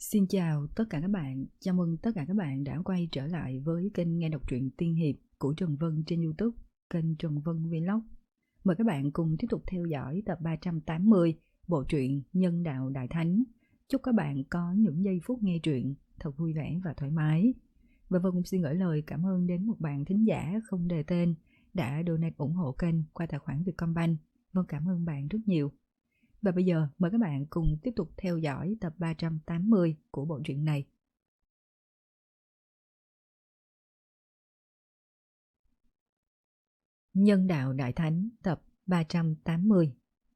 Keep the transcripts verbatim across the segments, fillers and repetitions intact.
Xin chào tất cả các bạn, chào mừng tất cả các bạn đã quay trở lại với kênh nghe đọc truyện tiên hiệp của Trần Vân trên YouTube, kênh Trần Vân Vlog. Mời các bạn cùng tiếp tục theo dõi tập ba trăm tám mươi bộ truyện Nhân Đạo Đại Thánh. Chúc các bạn có những giây phút nghe truyện thật vui vẻ và thoải mái. Và Vân cũng xin gửi lời cảm ơn đến một bạn thính giả không đề tên đã donate ủng hộ kênh qua tài khoản Vietcombank. Vân cảm ơn bạn rất nhiều. Và bây giờ mời các bạn cùng tiếp tục theo dõi tập ba trăm tám mươi của bộ truyện này. Nhân Đạo Đại Thánh tập ba trăm tám mươi.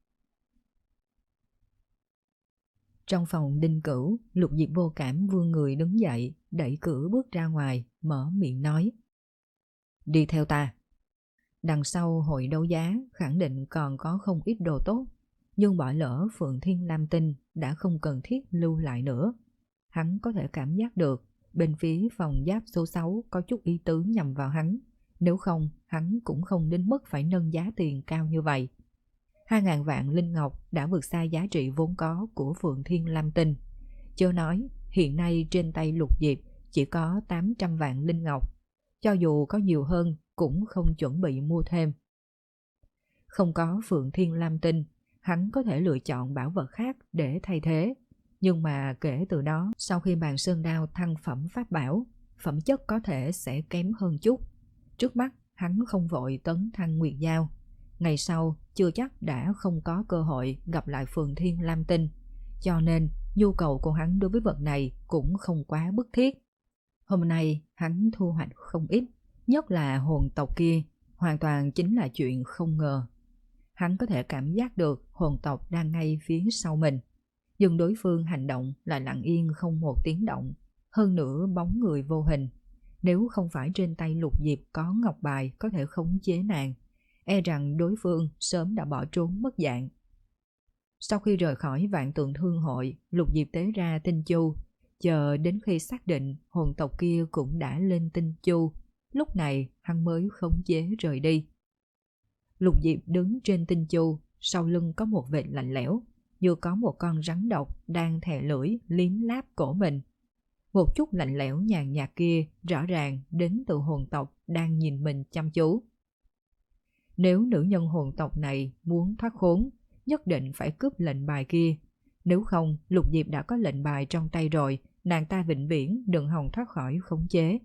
Trong phòng Đinh Cửu, Lục Diệp vô cảm vươn người đứng dậy, đẩy cửa bước ra ngoài, mở miệng nói: "Đi theo ta." Đằng sau hội đấu giá khẳng định còn có không ít đồ tốt, nhưng bỏ lỡ Phượng Thiên Lam Tinh đã không cần thiết lưu lại nữa. Hắn có thể cảm giác được bên phía phòng giáp số sáu có chút ý tứ nhằm vào hắn, nếu không hắn cũng không đến mức phải nâng giá tiền cao như vậy. Hai ngàn vạn linh ngọc đã vượt xa giá trị vốn có của Phượng Thiên Lam Tinh. Chớ nói hiện nay trên tay Lục Diệp chỉ có tám trăm vạn linh ngọc, cho dù có nhiều hơn cũng không chuẩn bị mua thêm. Không có Phượng Thiên Lam Tinh, hắn có thể lựa chọn bảo vật khác để thay thế. Nhưng mà kể từ đó, sau khi bàn sơn đao thăng phẩm pháp bảo, phẩm chất có thể sẽ kém hơn chút. Trước mắt, hắn không vội tấn thăng nguyệt giao. Ngày sau, chưa chắc đã không có cơ hội gặp lại Phượng Thiên Lam Tinh. Cho nên, nhu cầu của hắn đối với vật này cũng không quá bức thiết. Hôm nay, hắn thu hoạch không ít, nhất là hồn tộc kia, hoàn toàn chính là chuyện không ngờ. Hắn có thể cảm giác được hồn tộc đang ngay phía sau mình, nhưng đối phương hành động lại lặng yên không một tiếng động, hơn nữa bóng người vô hình. Nếu không phải trên tay Lục Diệp có ngọc bài có thể khống chế nàng, e rằng đối phương sớm đã bỏ trốn mất dạng. Sau khi rời khỏi Vạn Tượng Thương hội, Lục Diệp tế ra tinh chu, chờ đến khi xác định hồn tộc kia cũng đã lên tinh chu, lúc này hắn mới khống chế rời đi. Lục Diệp đứng trên tinh chu, sau lưng có một vệt lạnh lẽo, như có một con rắn độc đang thè lưỡi liếm láp cổ mình. Một chút lạnh lẽo nhàn nhạt kia rõ ràng đến từ hồn tộc đang nhìn mình chăm chú. Nếu nữ nhân hồn tộc này muốn thoát khốn, nhất định phải cướp lệnh bài kia. Nếu không, Lục Diệp đã có lệnh bài trong tay rồi, nàng ta vĩnh viễn đừng hòng thoát khỏi khống chế.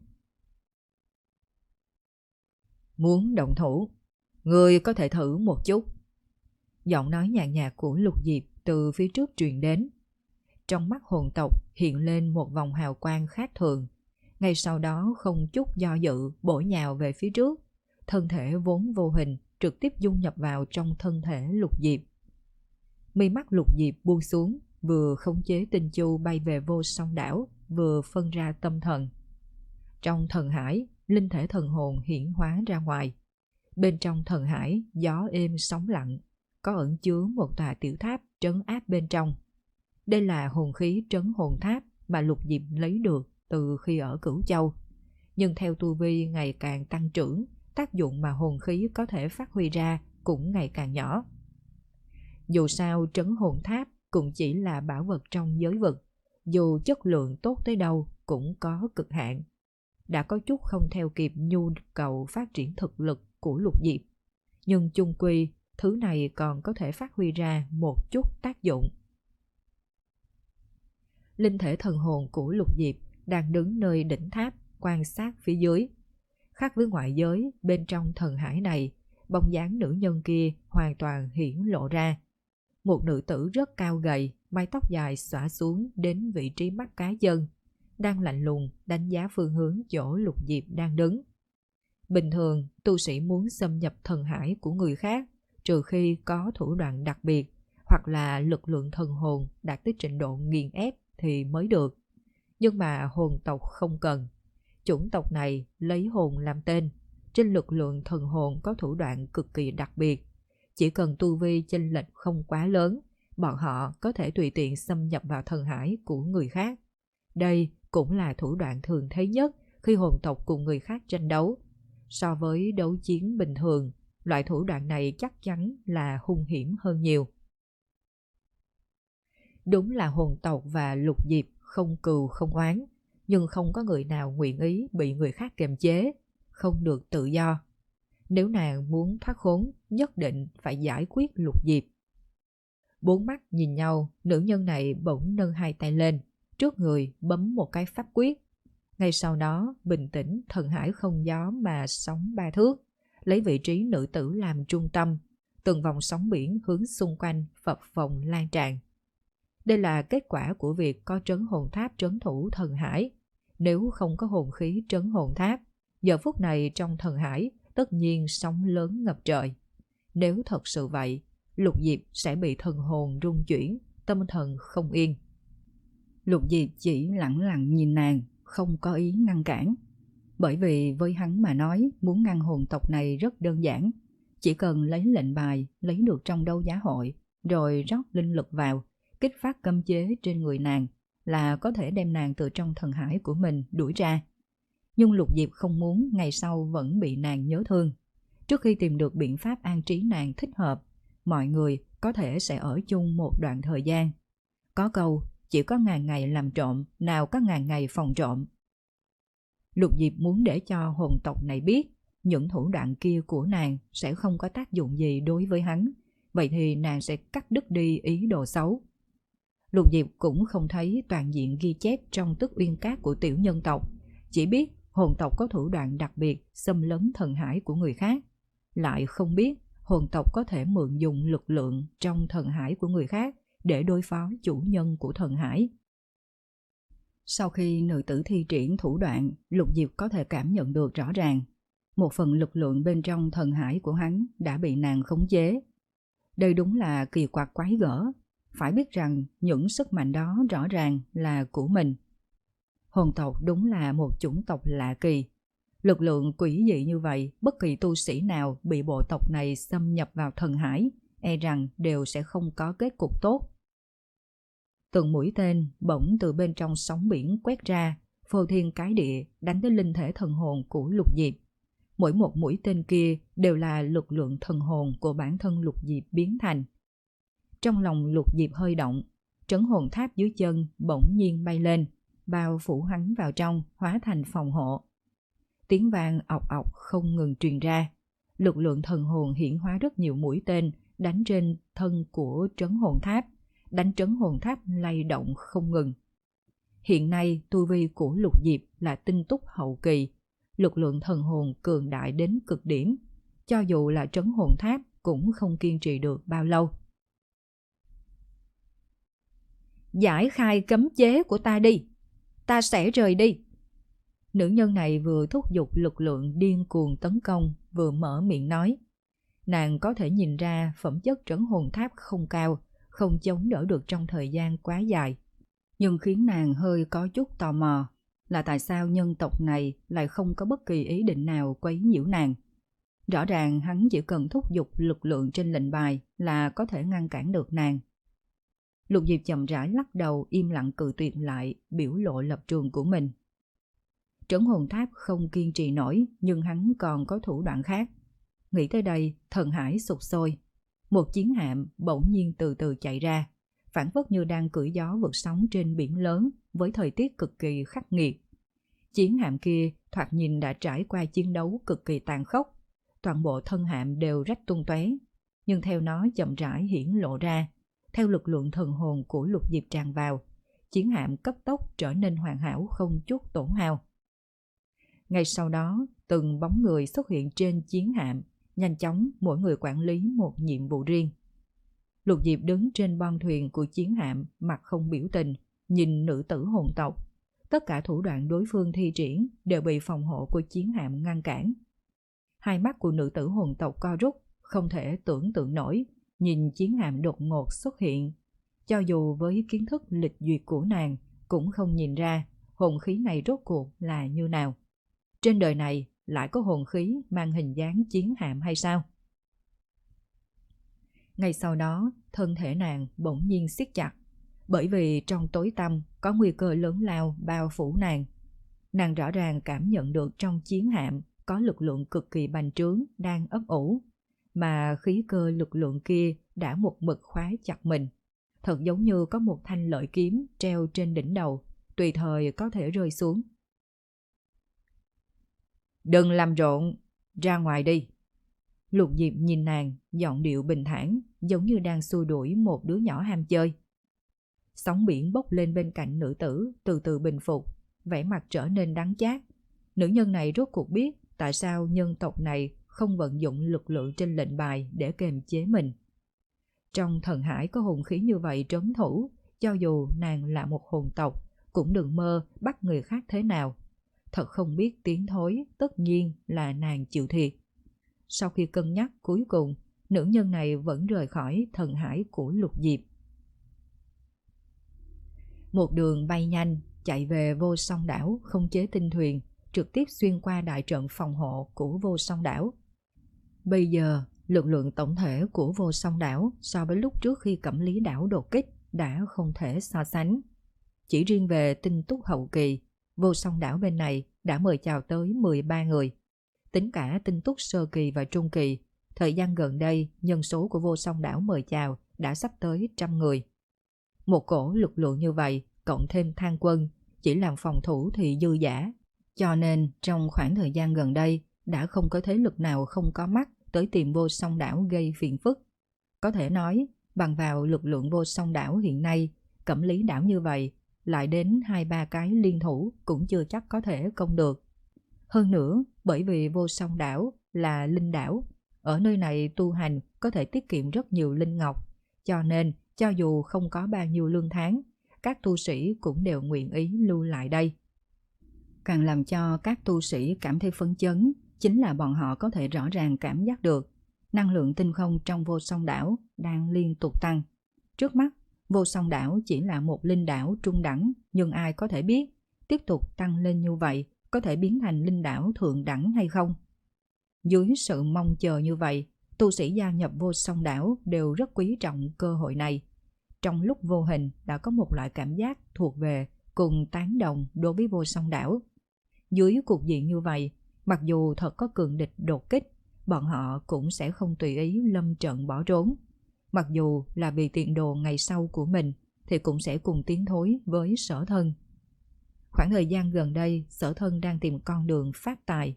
Muốn động thủ, ngươi có thể thử một chút. Giọng nói nhàn nhạt của Lục Diệp từ phía trước truyền đến. Trong mắt hồn tộc hiện lên một vòng hào quang khác thường. Ngay sau đó không chút do dự bổ nhào về phía trước. Thân thể vốn vô hình trực tiếp dung nhập vào trong thân thể Lục Diệp. Mi mắt Lục Diệp buông xuống, vừa khống chế tinh chu bay về vô song đảo, vừa phân ra tâm thần. Trong thần hải, linh thể thần hồn hiển hóa ra ngoài. Bên trong thần hải, gió êm sóng lặng, có ẩn chứa một tòa tiểu tháp trấn áp bên trong. Đây là hồn khí trấn hồn tháp mà Lục Diệp lấy được từ khi ở Cửu Châu. Nhưng theo tu vi ngày càng tăng trưởng, tác dụng mà hồn khí có thể phát huy ra cũng ngày càng nhỏ. Dù sao trấn hồn tháp cũng chỉ là bảo vật trong giới vực, dù chất lượng tốt tới đâu cũng có cực hạn. Đã có chút không theo kịp nhu cầu phát triển thực lực của Lục Diệp, nhưng chung quy thứ này còn có thể phát huy ra một chút tác dụng. Linh thể thần hồn của Lục Diệp đang đứng nơi đỉnh tháp quan sát phía dưới. Khác với ngoại giới, bên trong thần hải này, bóng dáng nữ nhân kia hoàn toàn hiển lộ ra. Một nữ tử rất cao gầy, mái tóc dài xõa xuống đến vị trí mắt cá chân, đang lạnh lùng đánh giá phương hướng chỗ Lục Diệp đang đứng. Bình thường, tu sĩ muốn xâm nhập thần hải của người khác, trừ khi có thủ đoạn đặc biệt hoặc là lực lượng thần hồn đạt tới trình độ nghiền ép thì mới được. Nhưng mà hồn tộc không cần. Chủng tộc này lấy hồn làm tên, trên lực lượng thần hồn có thủ đoạn cực kỳ đặc biệt. Chỉ cần tu vi chênh lệch không quá lớn, bọn họ có thể tùy tiện xâm nhập vào thần hải của người khác. Đây cũng là thủ đoạn thường thấy nhất khi hồn tộc cùng người khác tranh đấu. So với đấu chiến bình thường, loại thủ đoạn này chắc chắn là hung hiểm hơn nhiều. Đúng là hồn tộc và Lục Diệp không cừu không oán, nhưng không có người nào nguyện ý bị người khác kiềm chế, không được tự do. Nếu nàng muốn thoát khốn, nhất định phải giải quyết Lục Diệp. Bốn mắt nhìn nhau, nữ nhân này bỗng nâng hai tay lên, trước người bấm một cái pháp quyết. Ngay sau đó, bình tĩnh, thần hải không gió mà sóng ba thước, lấy vị trí nữ tử làm trung tâm, từng vòng sóng biển hướng xung quanh phập phồng lan tràn. Đây là kết quả của việc có trấn hồn tháp trấn thủ thần hải. Nếu không có hồn khí trấn hồn tháp, giờ phút này trong thần hải tất nhiên sóng lớn ngập trời. Nếu thật sự vậy, Lục Diệp sẽ bị thần hồn rung chuyển, tâm thần không yên. Lục Diệp chỉ lặng lặng nhìn nàng, không có ý ngăn cản. Bởi vì với hắn mà nói, muốn ngăn hồn tộc này rất đơn giản. Chỉ cần lấy lệnh bài, lấy được trong đấu giá hội, rồi rót linh lực vào, kích phát cấm chế trên người nàng, là có thể đem nàng từ trong thần hải của mình đuổi ra. Nhưng Lục Diệp không muốn ngày sau vẫn bị nàng nhớ thương. Trước khi tìm được biện pháp an trí nàng thích hợp, mọi người có thể sẽ ở chung một đoạn thời gian. Có câu, chỉ có ngàn ngày làm trộm, nào có ngàn ngày phòng trộm. Lục Diệp muốn để cho hồn tộc này biết, những thủ đoạn kia của nàng sẽ không có tác dụng gì đối với hắn, vậy thì nàng sẽ cắt đứt đi ý đồ xấu. Lục Diệp cũng không thấy toàn diện ghi chép trong Tức Uyên Các của tiểu nhân tộc, chỉ biết hồn tộc có thủ đoạn đặc biệt xâm lấn thần hải của người khác, lại không biết hồn tộc có thể mượn dùng lực lượng trong thần hải của người khác để đối phó chủ nhân của thần hải. Sau khi nữ tử thi triển thủ đoạn, Lục Diệp có thể cảm nhận được rõ ràng, một phần lực lượng bên trong thần hải của hắn đã bị nàng khống chế. Đây đúng là kỳ quặc quái gở, phải biết rằng những sức mạnh đó rõ ràng là của mình. Hồn tộc đúng là một chủng tộc lạ kỳ. Lực lượng quỷ dị như vậy, bất kỳ tu sĩ nào bị bộ tộc này xâm nhập vào thần hải, e rằng đều sẽ không có kết cục tốt. Từng mũi tên bỗng từ bên trong sóng biển quét ra, phô thiên cái địa, đánh tới linh thể thần hồn của Lục Diệp. Mỗi một mũi tên kia đều là lực lượng thần hồn của bản thân Lục Diệp biến thành. Trong lòng Lục Diệp hơi động, trấn hồn tháp dưới chân bỗng nhiên bay lên, bao phủ hắn vào trong, hóa thành phòng hộ. Tiếng vang ọc ọc không ngừng truyền ra. Lực lượng thần hồn hiển hóa rất nhiều mũi tên đánh trên thân của trấn hồn tháp, đánh trấn hồn tháp lay động không ngừng. Hiện nay tu vi của Lục Diệp là tinh túc hậu kỳ, lực lượng thần hồn cường đại đến cực điểm, cho dù là trấn hồn tháp cũng không kiên trì được bao lâu. Giải khai cấm chế của ta đi, ta sẽ rời đi. Nữ nhân này vừa thúc giục lực lượng điên cuồng tấn công, vừa mở miệng nói. Nàng có thể nhìn ra phẩm chất trấn hồn tháp không cao, không chống đỡ được trong thời gian quá dài. Nhưng khiến nàng hơi có chút tò mò là tại sao nhân tộc này lại không có bất kỳ ý định nào quấy nhiễu nàng. Rõ ràng hắn chỉ cần thúc giục lực lượng trên lệnh bài là có thể ngăn cản được nàng. Lục Diệp chậm rãi lắc đầu, im lặng cự tuyệt lại, biểu lộ lập trường của mình. Trấn hồn tháp không kiên trì nổi, nhưng hắn còn có thủ đoạn khác. Nghĩ tới đây, thần hải sụt sôi. Một chiến hạm bỗng nhiên từ từ chạy ra, phản phất như đang cưỡi gió vượt sóng trên biển lớn với thời tiết cực kỳ khắc nghiệt. Chiến hạm kia thoạt nhìn đã trải qua chiến đấu cực kỳ tàn khốc, toàn bộ thân hạm đều rách tung tóe, nhưng theo nó chậm rãi hiển lộ ra, theo lực lượng thần hồn của Lục Diệp tràn vào, chiến hạm cấp tốc trở nên hoàn hảo không chút tổn hao. Ngay sau đó, từng bóng người xuất hiện trên chiến hạm, nhanh chóng mỗi người quản lý một nhiệm vụ riêng. Lục Diệp đứng trên bon thuyền của chiến hạm, mặt không biểu tình, nhìn nữ tử hồn tộc. Tất cả thủ đoạn đối phương thi triển đều bị phòng hộ của chiến hạm ngăn cản. Hai mắt của nữ tử hồn tộc co rút, không thể tưởng tượng nổi, nhìn chiến hạm đột ngột xuất hiện. Cho dù với kiến thức lịch duyệt của nàng, cũng không nhìn ra hồn khí này rốt cuộc là như nào. Trên đời này lại có hồn khí mang hình dáng chiến hạm hay sao? Ngay sau đó, thân thể nàng bỗng nhiên siết chặt, bởi vì trong tối tăm có nguy cơ lớn lao bao phủ nàng. Nàng rõ ràng cảm nhận được trong chiến hạm có lực lượng cực kỳ bành trướng đang ấp ủ, mà khí cơ lực lượng kia đã một mực khóa chặt mình. Thật giống như có một thanh lợi kiếm treo trên đỉnh đầu, tùy thời có thể rơi xuống. Đừng làm rộn, ra ngoài đi. Lục Diệp nhìn nàng, giọng điệu bình thản, giống như đang xua đuổi một đứa nhỏ ham chơi. Sóng biển bốc lên bên cạnh nữ tử, từ từ bình phục, vẻ mặt trở nên đắng chát. Nữ nhân này rốt cuộc biết tại sao nhân tộc này không vận dụng lực lượng trên lệnh bài để kềm chế mình. Trong thần hải có hồn khí như vậy trấn thủ, cho dù nàng là một hồn tộc, cũng đừng mơ bắt người khác thế nào. Thật không biết tiến thối, tất nhiên là nàng chịu thiệt. Sau khi cân nhắc cuối cùng, nữ nhân này vẫn rời khỏi thần hải của Lục Diệp. Một đường bay nhanh, chạy về Vô Song đảo, không chế tinh thuyền, trực tiếp xuyên qua đại trận phòng hộ của Vô Song đảo. Bây giờ, lực lượng tổng thể của Vô Song đảo so với lúc trước khi Cẩm Lý đảo đột kích đã không thể so sánh. Chỉ riêng về tinh túc hậu kỳ, Vô Song đảo bên này đã mời chào tới mười ba người. Tính cả tinh túc sơ kỳ và trung kỳ, thời gian gần đây nhân số của Vô Song đảo mời chào đã sắp tới trăm người. Một cổ lực lượng như vậy, cộng thêm thang quân, chỉ làm phòng thủ thì dư dả. Cho nên trong khoảng thời gian gần đây đã không có thế lực nào không có mắt tới tìm Vô Song đảo gây phiền phức. Có thể nói, bằng vào lực lượng Vô Song đảo hiện nay, Cẩm Lý đảo như vậy, lại đến hai ba cái liên thủ cũng chưa chắc có thể công được. Hơn nữa, bởi vì Vô Song đảo là linh đảo, ở nơi này tu hành có thể tiết kiệm rất nhiều linh ngọc, cho nên cho dù không có bao nhiêu lương tháng, các tu sĩ cũng đều nguyện ý lưu lại đây. Càng làm cho các tu sĩ cảm thấy phấn chấn, chính là bọn họ có thể rõ ràng cảm giác được năng lượng tinh không trong Vô Song đảo đang liên tục tăng. Trước mắt, Vô Song đảo chỉ là một linh đảo trung đẳng, nhưng ai có thể biết tiếp tục tăng lên như vậy có thể biến thành linh đảo thượng đẳng hay không? Dưới sự mong chờ như vậy, tu sĩ gia nhập Vô Song đảo đều rất quý trọng cơ hội này. Trong lúc vô hình đã có một loại cảm giác thuộc về cùng tán đồng đối với Vô Song đảo. Dưới cục diện như vậy, mặc dù thật có cường địch đột kích, bọn họ cũng sẽ không tùy ý lâm trận bỏ trốn. Mặc dù là vì tiền đồ ngày sau của mình, thì cũng sẽ cùng tiến thối với Sở Thân. Khoảng thời gian gần đây, Sở Thân đang tìm con đường phát tài.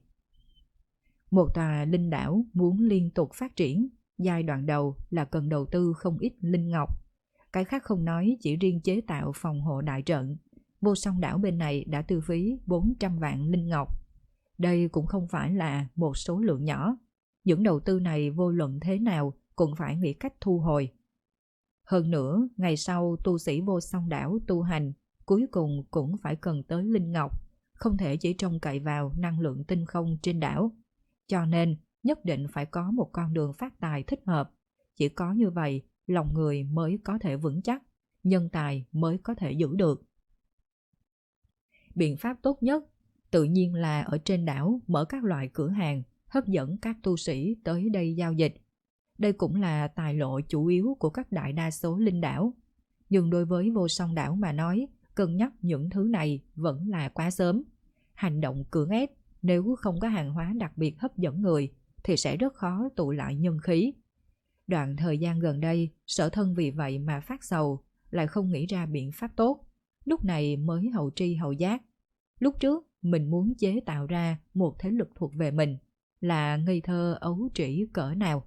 Một tòa linh đảo muốn liên tục phát triển, giai đoạn đầu là cần đầu tư không ít linh ngọc. Cái khác không nói, chỉ riêng chế tạo phòng hộ đại trận, Vô Song đảo bên này đã tiêu phí bốn trăm vạn linh ngọc. Đây cũng không phải là một số lượng nhỏ. Những đầu tư này vô luận thế nào cũng phải nghĩ cách thu hồi. Hơn nữa, ngày sau tu sĩ Vô Song đảo tu hành, cuối cùng cũng phải cần tới linh ngọc, không thể chỉ trông cậy vào năng lượng tinh không trên đảo. Cho nên, nhất định phải có một con đường phát tài thích hợp. Chỉ có như vậy, lòng người mới có thể vững chắc, nhân tài mới có thể giữ được. Biện pháp tốt nhất tự nhiên là ở trên đảo mở các loại cửa hàng, hấp dẫn các tu sĩ tới đây giao dịch. Đây cũng là tài lộ chủ yếu của các đại đa số linh đảo. Nhưng đối với Vô Song đảo mà nói, cân nhắc những thứ này vẫn là quá sớm. Hành động cưỡng ép, nếu không có hàng hóa đặc biệt hấp dẫn người, thì sẽ rất khó tụ lại nhân khí. Đoạn thời gian gần đây, Sở Thân vì vậy mà phát sầu, lại không nghĩ ra biện pháp tốt. Lúc này mới hậu tri hậu giác. Lúc trước, mình muốn chế tạo ra một thế lực thuộc về mình, là ngây thơ ấu trĩ cỡ nào.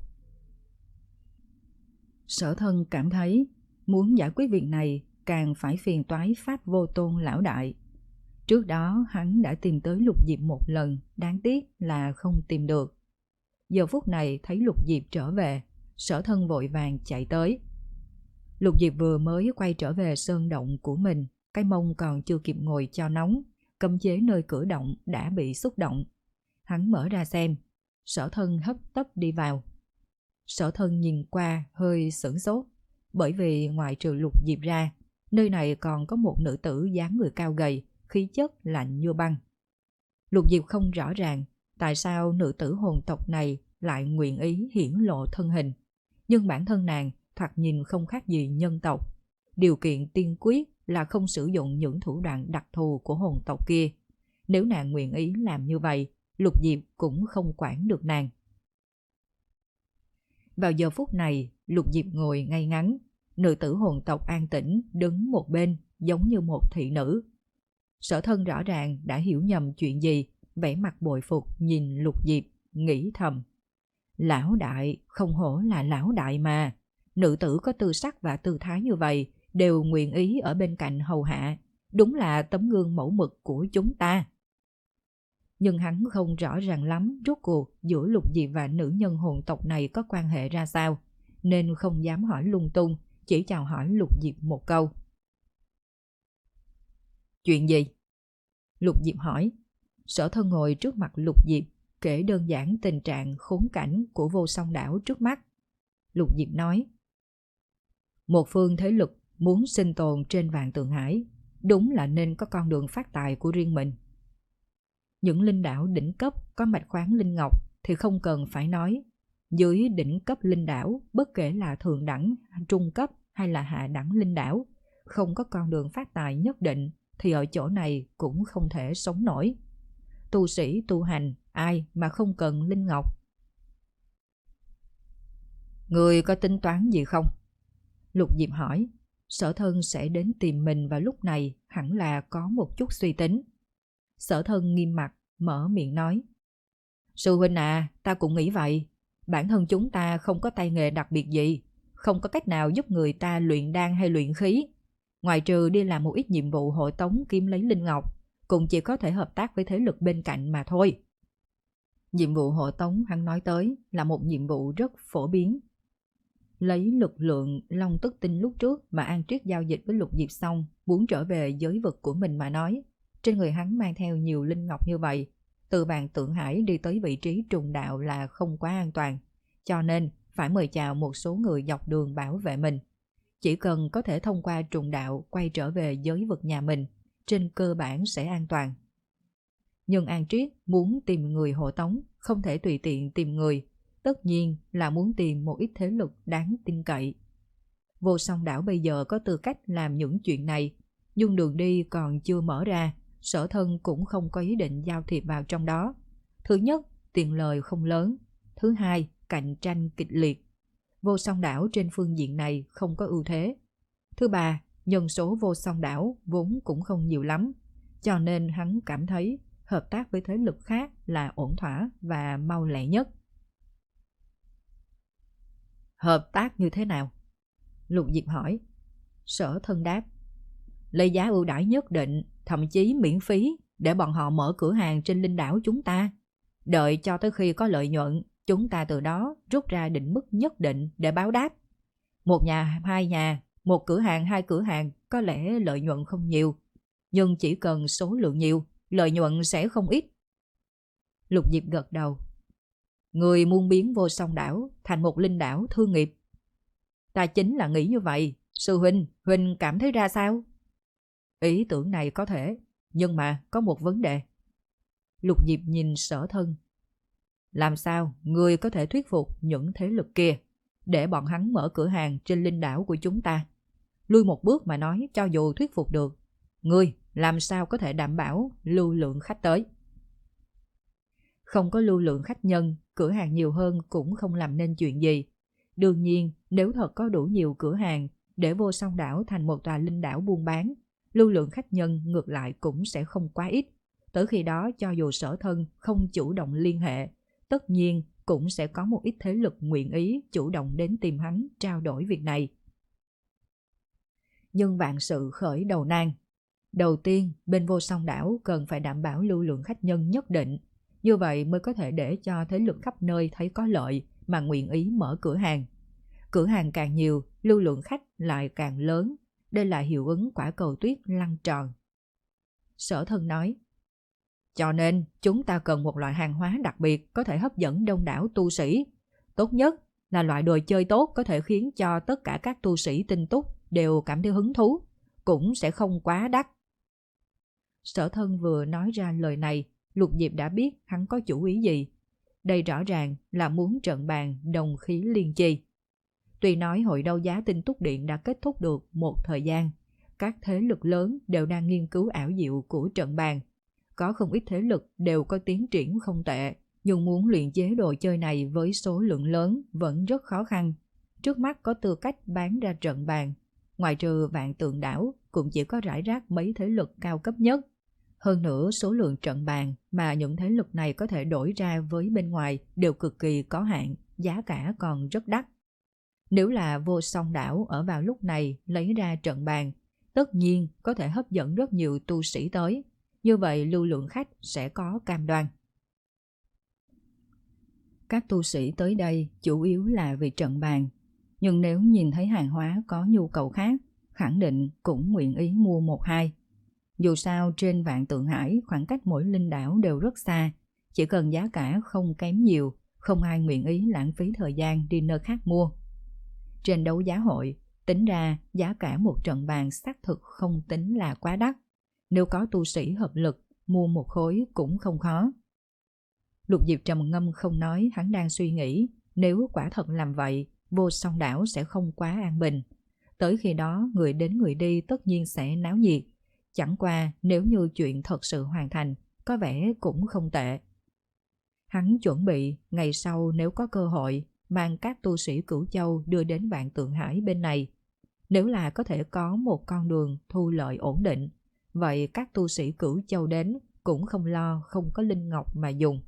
Sở Thân cảm thấy, muốn giải quyết việc này càng phải phiền toái Pháp Vô Tôn lão đại. Trước đó hắn đã tìm tới Lục Diệp một lần, đáng tiếc là không tìm được. Giờ phút này thấy Lục Diệp trở về, Sở Thân vội vàng chạy tới. Lục Diệp vừa mới quay trở về sơn động của mình, cái mông còn chưa kịp ngồi cho nóng, cấm chế nơi cửa động đã bị xúc động. Hắn mở ra xem, Sở Thân hấp tấp đi vào. Sở Thân nhìn qua hơi sửng sốt, bởi vì ngoại trừ Lục Diệp ra, nơi này còn có một nữ tử dáng người cao gầy, khí chất lạnh như băng. Lục Diệp không rõ ràng tại sao nữ tử hồn tộc này lại nguyện ý hiển lộ thân hình, nhưng bản thân nàng thoạt nhìn không khác gì nhân tộc. Điều kiện tiên quyết là không sử dụng những thủ đoạn đặc thù của hồn tộc kia. Nếu nàng nguyện ý làm như vậy, Lục Diệp cũng không quản được nàng. Vào giờ phút này, Lục Diệp ngồi ngay ngắn, nữ tử hồn tộc an tĩnh đứng một bên giống như một thị nữ. Sở Thân rõ ràng đã hiểu nhầm chuyện gì, vẻ mặt bội phục nhìn Lục Diệp, nghĩ thầm. Lão đại không hổ là lão đại mà, nữ tử có tư sắc và tư thái như vậy đều nguyện ý ở bên cạnh hầu hạ, đúng là tấm gương mẫu mực của chúng ta. Nhưng hắn không rõ ràng lắm rốt cuộc giữa Lục Diệp và nữ nhân hồn tộc này có quan hệ ra sao, nên không dám hỏi lung tung, chỉ chào hỏi Lục Diệp một câu. Chuyện gì? Lục Diệp hỏi. Sở Thân ngồi trước mặt Lục Diệp, kể đơn giản tình trạng khốn cảnh của Vô Song đảo trước mắt. Lục Diệp nói, một phương thế lực muốn sinh tồn trên vạn tượng hải, đúng là nên có con đường phát tài của riêng mình. Những linh đảo đỉnh cấp có mạch khoáng linh ngọc thì không cần phải nói. Dưới đỉnh cấp linh đảo, bất kể là thượng đẳng, trung cấp hay là hạ đẳng linh đảo, không có con đường phát tài nhất định thì ở chỗ này cũng không thể sống nổi. Tu sĩ tu hành, ai mà không cần linh ngọc? Người có tính toán gì không? Lục Diệp hỏi. Sở Thân sẽ đến tìm mình vào lúc này hẳn là có một chút suy tính. Sở Thân nghiêm mặt, mở miệng nói. Sư huynh à, ta cũng nghĩ vậy. Bản thân chúng ta không có tay nghề đặc biệt gì, không có cách nào giúp người ta luyện đan hay luyện khí. Ngoài trừ đi làm một ít nhiệm vụ hộ tống kiếm lấy linh ngọc, cũng chỉ có thể hợp tác với thế lực bên cạnh mà thôi. Nhiệm vụ hộ tống hắn nói tới là một nhiệm vụ rất phổ biến. Lấy lực lượng Long Tức Tinh lúc trước mà An Triết giao dịch với Lục Diệp xong, muốn trở về giới vực của mình mà nói, trên người hắn mang theo nhiều linh ngọc như vậy, từ vạn tượng hải đi tới vị trí trùng đạo là không quá an toàn, cho nên phải mời chào một số người dọc đường bảo vệ mình. Chỉ cần có thể thông qua trùng đạo quay trở về giới vực nhà mình, trên cơ bản sẽ an toàn. Nhưng An Triết muốn tìm người hộ tống, không thể tùy tiện tìm người, tất nhiên là muốn tìm một ít thế lực đáng tin cậy. Vô Song đảo bây giờ có tư cách làm những chuyện này, nhưng đường đi còn chưa mở ra, Sở Thân cũng không có ý định giao thiệp vào trong đó. Thứ nhất, tiền lời không lớn. Thứ hai, cạnh tranh kịch liệt. Vô Song đảo trên phương diện này không có ưu thế. Thứ ba, nhân số Vô Song đảo vốn cũng không nhiều lắm, cho nên hắn cảm thấy hợp tác với thế lực khác là ổn thỏa và mau lẹ nhất. Hợp tác như thế nào? Lục Diệp hỏi. Sở Thân đáp, lấy giá ưu đãi nhất định, thậm chí miễn phí, để bọn họ mở cửa hàng trên linh đảo chúng ta. Đợi cho tới khi có lợi nhuận, chúng ta từ đó rút ra định mức nhất định để báo đáp. Một nhà, hai nhà, một cửa hàng, hai cửa hàng, có lẽ lợi nhuận không nhiều, nhưng chỉ cần số lượng nhiều, lợi nhuận sẽ không ít. Lục Diệp gật đầu. Người muốn biến Vô Song đảo thành một linh đảo thương nghiệp. Ta chính là nghĩ như vậy. Sư huynh, huynh cảm thấy ra sao? Ý tưởng này có thể, nhưng mà có một vấn đề. Lục Diệp nhìn Sở Thân. Làm sao người có thể thuyết phục những thế lực kia để bọn hắn mở cửa hàng trên linh đảo của chúng ta? Lui một bước mà nói, cho dù thuyết phục được, ngươi làm sao có thể đảm bảo lưu lượng khách tới? Không có lưu lượng khách nhân, cửa hàng nhiều hơn cũng không làm nên chuyện gì. Đương nhiên, nếu thật có đủ nhiều cửa hàng để Vô Song đảo thành một tòa linh đảo buôn bán, lưu lượng khách nhân ngược lại cũng sẽ không quá ít. Tới khi đó, cho dù Sở Thân không chủ động liên hệ, tất nhiên cũng sẽ có một ít thế lực nguyện ý chủ động đến tìm hắn trao đổi việc này. Nhưng vạn sự khởi đầu nan. Đầu tiên, bên Vô Song đảo cần phải đảm bảo lưu lượng khách nhân nhất định. Như vậy mới có thể để cho thế lực khắp nơi thấy có lợi mà nguyện ý mở cửa hàng. Cửa hàng càng nhiều, lưu lượng khách lại càng lớn. Đây là hiệu ứng quả cầu tuyết lăn tròn. Sở Thân nói. Cho nên chúng ta cần một loại hàng hóa đặc biệt có thể hấp dẫn đông đảo tu sĩ. Tốt nhất là loại đồ chơi tốt có thể khiến cho tất cả các tu sĩ tinh túc đều cảm thấy hứng thú, cũng sẽ không quá đắt. Sở Thân vừa nói ra lời này, Lục Diệp đã biết hắn có chủ ý gì. Đây rõ ràng là muốn trận bàn đồng khí liên chi. Tuy nói hội đấu giá Tinh Túc Điện đã kết thúc được một thời gian, các thế lực lớn đều đang nghiên cứu ảo diệu của trận bàn. Có không ít thế lực đều có tiến triển không tệ, nhưng muốn luyện chế đồ chơi này với số lượng lớn vẫn rất khó khăn. Trước mắt có tư cách bán ra trận bàn, ngoài trừ Vạn Tượng đảo cũng chỉ có rải rác mấy thế lực cao cấp nhất. Hơn nữa số lượng trận bàn mà những thế lực này có thể đổi ra với bên ngoài đều cực kỳ có hạn, giá cả còn rất đắt. Nếu là Vô Song Đảo ở vào lúc này lấy ra trận bàn, tất nhiên có thể hấp dẫn rất nhiều tu sĩ tới, như vậy lưu lượng khách sẽ có cam đoan. Các tu sĩ tới đây chủ yếu là vì trận bàn, nhưng nếu nhìn thấy hàng hóa có nhu cầu khác, khẳng định cũng nguyện ý mua một hai. Dù sao trên Vạn Tượng Hải khoảng cách mỗi linh đảo đều rất xa, chỉ cần giá cả không kém nhiều, không ai nguyện ý lãng phí thời gian đi nơi khác mua. Trên đấu giá hội, tính ra giá cả một trận bàn xác thực không tính là quá đắt. Nếu có tu sĩ hợp lực, mua một khối cũng không khó. Lục Diệp trầm ngâm không nói, hắn đang suy nghĩ, nếu quả thật làm vậy, Vô Song Đảo sẽ không quá an bình. Tới khi đó, người đến người đi tất nhiên sẽ náo nhiệt. Chẳng qua nếu như chuyện thật sự hoàn thành, có vẻ cũng không tệ. Hắn chuẩn bị ngày sau nếu có cơ hội mang các tu sĩ Cửu Châu đưa đến Vạn Tượng Hải bên này. Nếu là có thể có một con đường thu lợi ổn định, vậy các tu sĩ Cửu Châu đến cũng không lo không có linh ngọc mà dùng.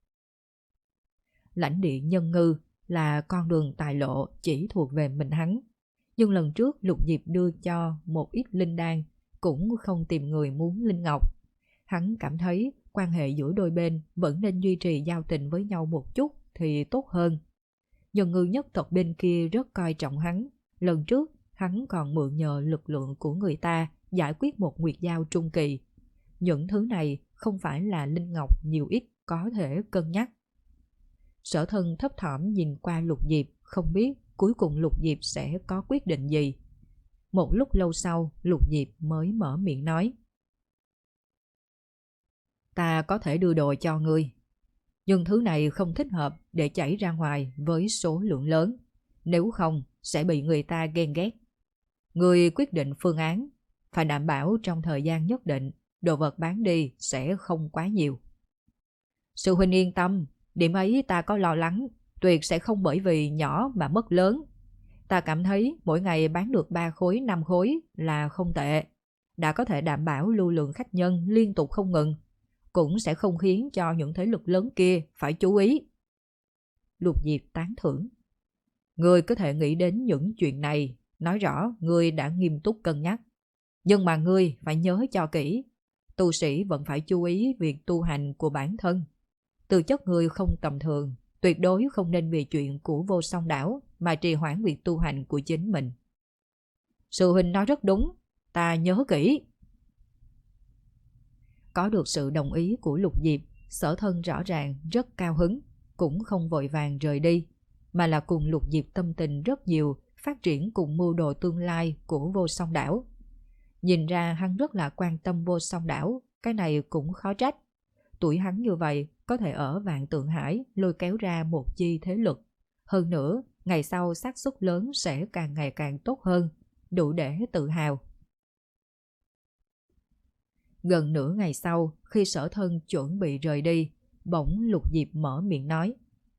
Lãnh địa Nhân Ngư là con đường tài lộ chỉ thuộc về mình hắn. Nhưng lần trước Lục Diệp đưa cho một ít linh đan cũng không tìm người muốn linh ngọc. Hắn cảm thấy quan hệ giữa đôi bên vẫn nên duy trì giao tình với nhau một chút thì tốt hơn. Nhân Ngư nhất tộc bên kia rất coi trọng hắn. Lần trước hắn còn mượn nhờ lực lượng của người ta giải quyết một nguyệt giao trung kỳ. Những thứ này không phải là linh ngọc nhiều ít có thể cân nhắc. Sở Thân thấp thỏm nhìn qua Lục Diệp, không biết cuối cùng Lục Diệp sẽ có quyết định gì. Một lúc lâu sau, Lục Diệp mới mở miệng nói: Ta có thể đưa đồ cho ngươi, nhưng thứ này không thích hợp để chảy ra ngoài với số lượng lớn, nếu không sẽ bị người ta ghen ghét. Ngươi quyết định phương án, phải đảm bảo trong thời gian nhất định đồ vật bán đi sẽ không quá nhiều. Sư huynh yên tâm, điểm ấy ta có lo lắng, tuyệt sẽ không bởi vì nhỏ mà mất lớn. Ta cảm thấy mỗi ngày bán được ba khối năm khối là không tệ, đã có thể đảm bảo lưu lượng khách nhân liên tục không ngừng, cũng sẽ không khiến cho những thế lực lớn kia phải chú ý. Lục Diệp tán thưởng: Ngươi có thể nghĩ đến những chuyện này, nói rõ ngươi đã nghiêm túc cân nhắc. Nhưng mà ngươi phải nhớ cho kỹ, tu sĩ vẫn phải chú ý việc tu hành của bản thân. Tư chất ngươi không tầm thường, tuyệt đối không nên vì chuyện của Vô Song Đảo mà trì hoãn việc tu hành của chính mình. Sư huynh nói rất đúng, ta nhớ kỹ. Có được sự đồng ý của Lục Diệp, Sở Thân rõ ràng rất cao hứng, cũng không vội vàng rời đi, mà là cùng Lục Diệp tâm tình rất nhiều, phát triển cùng mưu đồ tương lai của Vô Song Đảo. Nhìn ra hắn rất là quan tâm Vô Song Đảo, cái này cũng khó trách. Tuổi hắn như vậy có thể ở Vạn Tượng Hải lôi kéo ra một chi thế lực. Hơn nữa, ngày sau xác suất lớn sẽ càng ngày càng tốt hơn, đủ để tự hào. Gần nửa ngày sau, khi Sở Thân chuẩn bị rời đi, bỗng Lục Diệp mở miệng nói: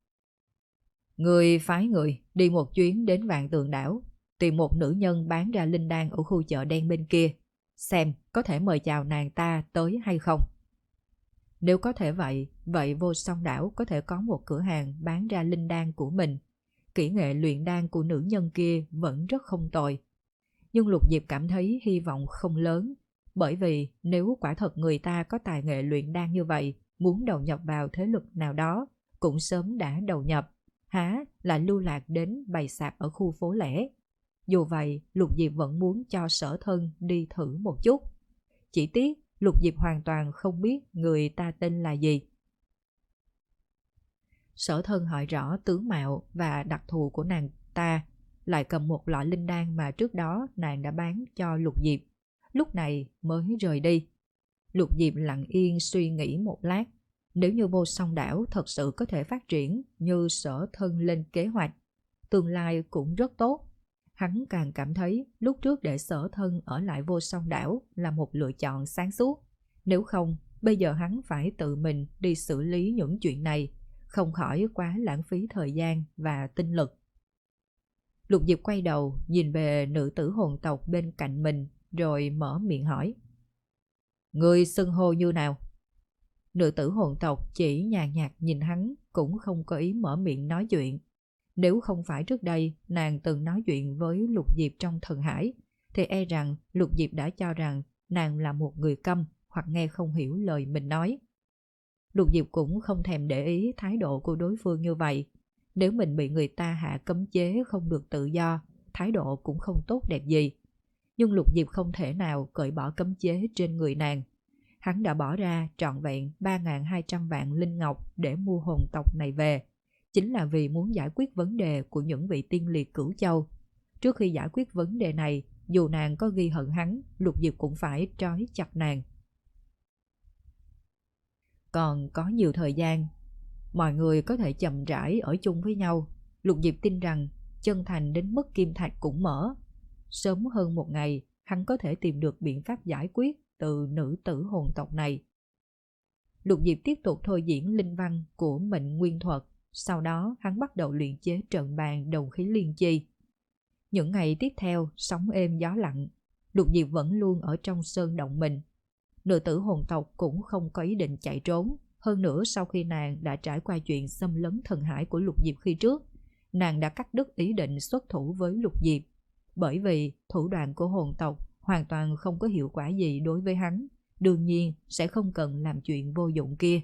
Người phái người đi một chuyến đến Vạn Tượng Đảo, tìm một nữ nhân bán ra linh đan ở khu chợ đen bên kia, xem có thể mời chào nàng ta tới hay không. Nếu có thể vậy, vậy Vô Song Đảo có thể có một cửa hàng bán ra linh đan của mình. Kỹ nghệ luyện đan của nữ nhân kia vẫn rất không tồi. Nhưng Lục Diệp cảm thấy hy vọng không lớn, bởi vì nếu quả thật người ta có tài nghệ luyện đan như vậy, muốn đầu nhập vào thế lực nào đó, cũng sớm đã đầu nhập, há là lưu lạc đến bày sạp ở khu phố lẻ. Dù vậy, Lục Diệp vẫn muốn cho Sở Thân đi thử một chút. Chỉ tiếc, Lục Diệp hoàn toàn không biết người ta tên là gì. Sở Thân hỏi rõ tướng mạo và đặc thù của nàng ta, lại cầm một lọ linh đan mà trước đó nàng đã bán cho Lục Diệp, lúc này mới rời đi. Lục Diệp lặng yên suy nghĩ một lát, nếu như Vô Song Đảo thật sự có thể phát triển như Sở Thân lên kế hoạch, tương lai cũng rất tốt. Hắn càng cảm thấy lúc trước để Sở Thân ở lại Vô Song Đảo là một lựa chọn sáng suốt. Nếu không, bây giờ hắn phải tự mình đi xử lý những chuyện này, không khỏi quá lãng phí thời gian và tinh lực. Lục Diệp quay đầu nhìn về nữ tử hồn tộc bên cạnh mình, rồi mở miệng hỏi: Ngươi xưng hô như nào? Nữ tử hồn tộc chỉ nhàn nhạt nhìn hắn, cũng không có ý mở miệng nói chuyện. Nếu không phải trước đây nàng từng nói chuyện với Lục Diệp trong thần hải, thì e rằng Lục Diệp đã cho rằng nàng là một người câm hoặc nghe không hiểu lời mình nói. Lục Diệp cũng không thèm để ý thái độ của đối phương như vậy. Nếu mình bị người ta hạ cấm chế không được tự do, thái độ cũng không tốt đẹp gì. Nhưng Lục Diệp không thể nào cởi bỏ cấm chế trên người nàng. Hắn đã bỏ ra trọn vẹn ba nghìn hai trăm vạn linh ngọc để mua hồn tộc này về, chính là vì muốn giải quyết vấn đề của những vị tiên liệt Cửu Châu. Trước khi giải quyết vấn đề này, dù nàng có ghi hận hắn, Lục Diệp cũng phải trói chặt nàng. Còn có nhiều thời gian, mọi người có thể chậm rãi ở chung với nhau. Lục Diệp tin rằng chân thành đến mức kim thạch cũng mở. Sớm hơn một ngày, hắn có thể tìm được biện pháp giải quyết từ nữ tử hồn tộc này. Lục Diệp tiếp tục thôi diễn linh văn của mệnh nguyên thuật. Sau đó hắn bắt đầu luyện chế trận bàn đồng khí liên chi. Những ngày tiếp theo, sóng êm gió lặng, Lục Diệp vẫn luôn ở trong sơn động mình. Nữ tử hồn tộc cũng không có ý định chạy trốn. Hơn nữa, sau khi nàng đã trải qua chuyện xâm lấn thần hải của Lục Diệp khi trước, nàng đã cắt đứt ý định xuất thủ với Lục Diệp. Bởi vì thủ đoạn của hồn tộc hoàn toàn không có hiệu quả gì đối với hắn, đương nhiên sẽ không cần làm chuyện vô dụng kia.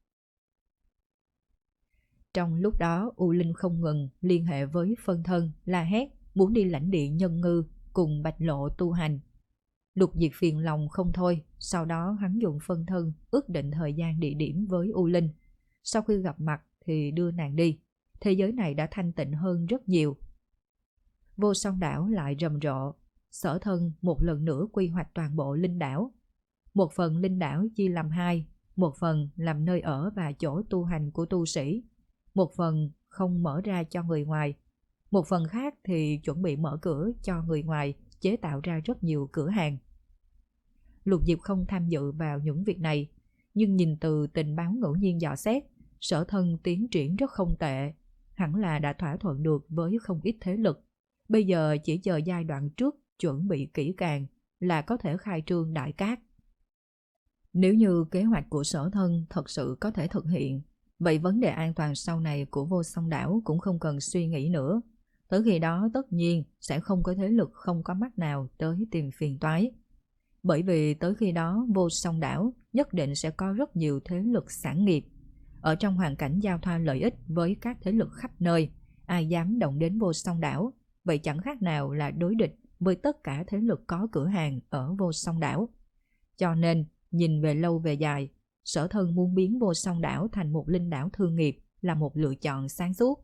Trong lúc đó, U Linh không ngừng liên hệ với phân thân, la hét muốn đi lãnh địa Nhân Ngư cùng Bạch Lộ tu hành. Lục Diệp phiền lòng không thôi, sau đó hắn dùng phân thân ước định thời gian địa điểm với U Linh. Sau khi gặp mặt thì đưa nàng đi. Thế giới này đã thanh tịnh hơn rất nhiều. Vô Song đảo lại rầm rộ. Sở Thân một lần nữa quy hoạch toàn bộ linh đảo. Một phần linh đảo chia làm hai, một phần làm nơi ở và chỗ tu hành của tu sĩ, một phần không mở ra cho người ngoài, một phần khác thì chuẩn bị mở cửa cho người ngoài, chế tạo ra rất nhiều cửa hàng. Lục Diệp không tham dự vào những việc này, nhưng nhìn từ tình báo ngẫu nhiên dò xét, Sở Thân tiến triển rất không tệ, hẳn là đã thỏa thuận được với không ít thế lực. Bây giờ chỉ chờ giai đoạn trước chuẩn bị kỹ càng là có thể khai trương đại cát. Nếu như kế hoạch của Sở Thân thật sự có thể thực hiện, vậy vấn đề an toàn sau này của Vô Song đảo cũng không cần suy nghĩ nữa. Tới khi đó tất nhiên sẽ không có thế lực không có mắt nào tới tìm phiền toái. Bởi vì tới khi đó Vô Song đảo nhất định sẽ có rất nhiều thế lực sản nghiệp. Ở trong hoàn cảnh giao thoa lợi ích với các thế lực khắp nơi, ai dám động đến Vô Song đảo, vậy chẳng khác nào là đối địch với tất cả thế lực có cửa hàng ở Vô Song đảo. Cho nên, nhìn về lâu về dài, Sở Thân muốn biến Vô Song đảo thành một linh đảo thương nghiệp là một lựa chọn sáng suốt.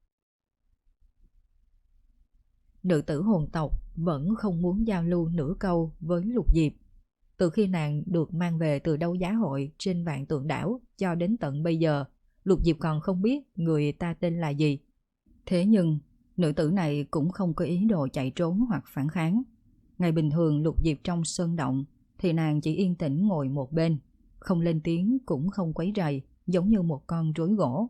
Nữ tử hồn tộc vẫn không muốn giao lưu nửa câu với Lục Diệp. Từ khi nàng được mang về từ đấu giá hội trên Vạn Tượng đảo cho đến tận bây giờ, Lục Diệp còn không biết người ta tên là gì. Thế nhưng, nữ tử này cũng không có ý đồ chạy trốn hoặc phản kháng. Ngày bình thường Lục Diệp trong sơn động thì nàng chỉ yên tĩnh ngồi một bên, không lên tiếng cũng không quấy rầy, giống như một con rối gỗ.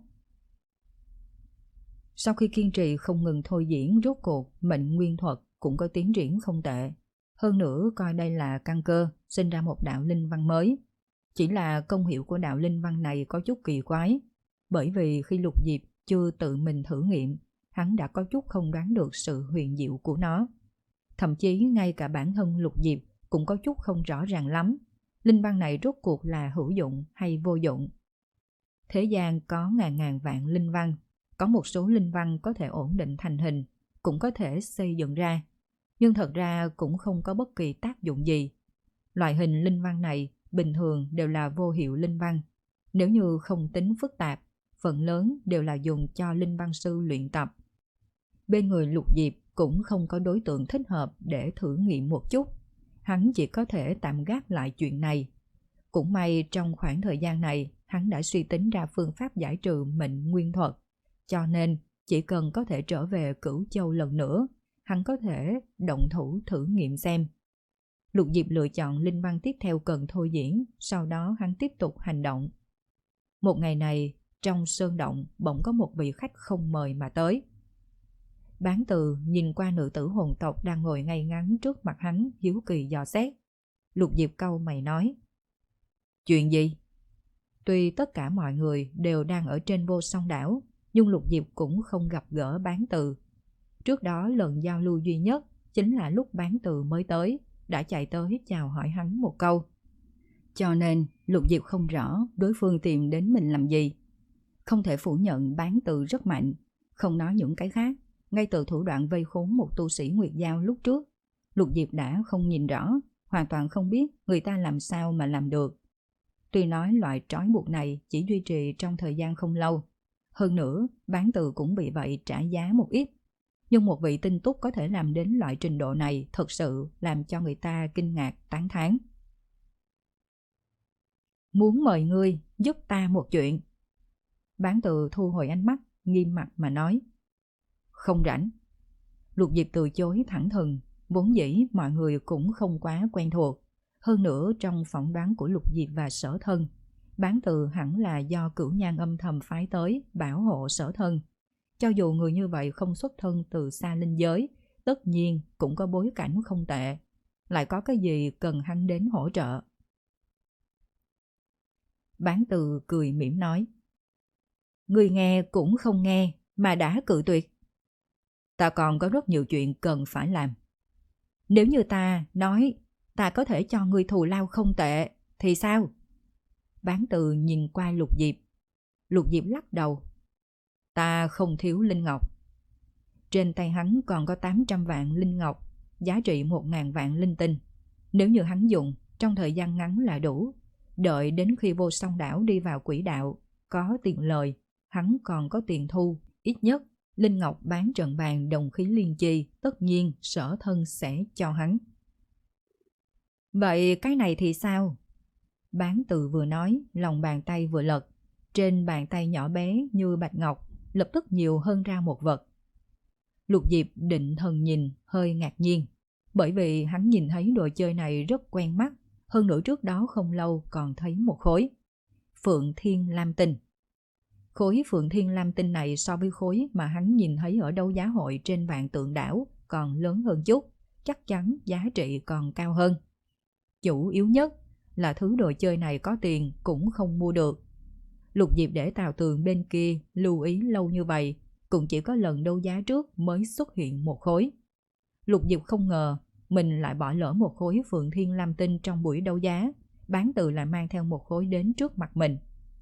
Sau khi kiên trì không ngừng thôi diễn, rốt cuộc mệnh nguyên thuật cũng có tiến triển không tệ. Hơn nữa coi đây là căn cơ sinh ra một đạo linh văn mới. Chỉ là công hiệu của đạo linh văn này có chút kỳ quái, bởi vì khi Lục Diệp chưa tự mình thử nghiệm, hắn đã có chút không đoán được sự huyền diệu của nó. Thậm chí ngay cả bản thân Lục Diệp cũng có chút không rõ ràng lắm, linh văn này rốt cuộc là hữu dụng hay vô dụng. Thế gian có ngàn ngàn vạn linh văn, có một số linh văn có thể ổn định thành hình, cũng có thể xây dựng ra, nhưng thật ra cũng không có bất kỳ tác dụng gì. Loại hình linh văn này bình thường đều là vô hiệu linh văn, nếu như không tính phức tạp, phần lớn đều là dùng cho linh văn sư luyện tập. Bên người Lục Diệp cũng không có đối tượng thích hợp để thử nghiệm một chút, hắn chỉ có thể tạm gác lại chuyện này. Cũng may trong khoảng thời gian này, hắn đã suy tính ra phương pháp giải trừ mệnh nguyên thuật, cho nên chỉ cần có thể trở về Cửu Châu lần nữa, hắn có thể động thủ thử nghiệm xem. Lục Diệp lựa chọn linh văn tiếp theo cần thôi diễn, sau đó hắn tiếp tục hành động. Một ngày này, trong sơn động bỗng có một vị khách không mời mà tới. Bán Từ nhìn qua nữ tử hồn tộc đang ngồi ngay ngắn trước mặt hắn, hiếu kỳ dò xét. Lục Diệp cau mày nói, Chuyện gì? Tuy tất cả mọi người đều đang ở trên Vô Song đảo, nhưng Lục Diệp cũng không gặp gỡ Bán Từ. Trước đó lần giao lưu duy nhất chính là lúc Bán Từ mới tới, đã chạy tới chào hỏi hắn một câu. Cho nên Lục Diệp không rõ đối phương tìm đến mình làm gì. Không thể phủ nhận Bán Từ rất mạnh, không nói những cái khác. Ngay từ thủ đoạn vây khốn một tu sĩ Nguyệt Giao lúc trước, Lục Diệp đã không nhìn rõ, hoàn toàn không biết người ta làm sao mà làm được. Tuy nói loại trói buộc này chỉ duy trì trong thời gian không lâu, hơn nữa Bán Từ cũng bị vậy trả giá một ít. Nhưng một vị tinh túc có thể làm đến loại trình độ này thật sự làm cho người ta kinh ngạc tán thán. Muốn mời ngươi giúp ta một chuyện. Bán Từ thu hồi ánh mắt, nghiêm mặt mà nói. Không rảnh. Lục Diệp từ chối thẳng thừng, vốn dĩ mọi người cũng không quá quen thuộc. Hơn nữa trong phỏng đoán của Lục Diệp và Sở Thân, Bán Từ hẳn là do Cửu Nhan âm thầm phái tới bảo hộ Sở Thân. Cho dù người như vậy không xuất thân từ xa linh giới, tất nhiên cũng có bối cảnh không tệ. Lại có cái gì cần hắn đến hỗ trợ? Bán Từ cười mỉm nói. Người nghe cũng không nghe mà đã cự tuyệt. Ta còn có rất nhiều chuyện cần phải làm. Nếu như ta nói ta có thể cho ngươi thù lao không tệ thì sao? Bán Từ nhìn qua Lục Diệp. Lục Diệp lắc đầu. Ta không thiếu linh ngọc. Trên tay hắn còn có tám trăm vạn linh ngọc, giá trị một ngàn vạn linh tinh. Nếu như hắn dùng, trong thời gian ngắn là đủ. Đợi đến khi Vô Song đảo đi vào quỹ đạo, có tiền lời, hắn còn có tiền thu. Ít nhất, linh ngọc bán trận bàn đồng khí liên chi, tất nhiên Sở Thân sẽ cho hắn. Vậy cái này thì sao? Bán Từ vừa nói, lòng bàn tay vừa lật. Trên bàn tay nhỏ bé như bạch ngọc, lập tức nhiều hơn ra một vật. Lục Diệp định thần nhìn, hơi ngạc nhiên. Bởi vì hắn nhìn thấy đồ chơi này rất quen mắt. Hơn nữa trước đó không lâu còn thấy một khối Phượng Thiên Lam Tinh. Khối Phượng Thiên Lam Tinh này so với khối mà hắn nhìn thấy ở đấu giá hội trên Vạn Tượng đảo còn lớn hơn chút, chắc chắn giá trị còn cao hơn. Chủ yếu nhất là thứ đồ chơi này có tiền cũng không mua được. Lục Diệp để Tào Tường bên kia lưu ý lâu như vậy, cũng chỉ có lần đấu giá trước mới xuất hiện một khối. Lục Diệp không ngờ mình lại bỏ lỡ một khối Phượng Thiên Lam Tinh trong buổi đấu giá. Bán Từ lại mang theo một khối đến trước mặt mình.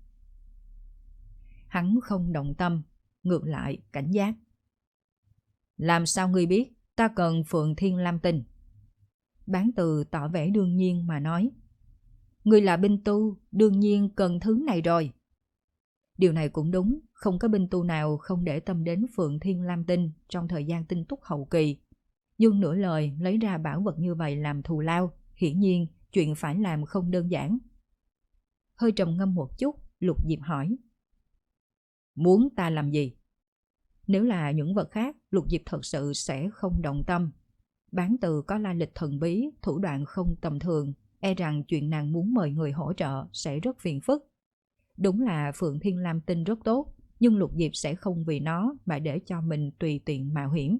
Hắn không động tâm, ngược lại cảnh giác. Làm sao ngươi biết ta cần Phượng Thiên Lam Tinh? Bán Từ tỏ vẻ đương nhiên mà nói. Ngươi là binh tu, đương nhiên cần thứ này rồi. Điều này cũng đúng, không có binh tu nào không để tâm đến Phượng Thiên Lam Tinh trong thời gian tinh túc hậu kỳ. Nhưng nửa lời lấy ra bảo vật như vậy làm thù lao, hiển nhiên chuyện phải làm không đơn giản. Hơi trầm ngâm một chút, Lục Diệp hỏi. Muốn ta làm gì? Nếu là những vật khác, Lục Diệp thật sự sẽ không động tâm. Bán Từ có lai lịch thần bí, thủ đoạn không tầm thường, e rằng chuyện nàng muốn mời người hỗ trợ sẽ rất phiền phức. Đúng là Phượng Thiên Lam Tinh rất tốt, nhưng Lục Diệp sẽ không vì nó mà để cho mình tùy tiện mạo hiểm.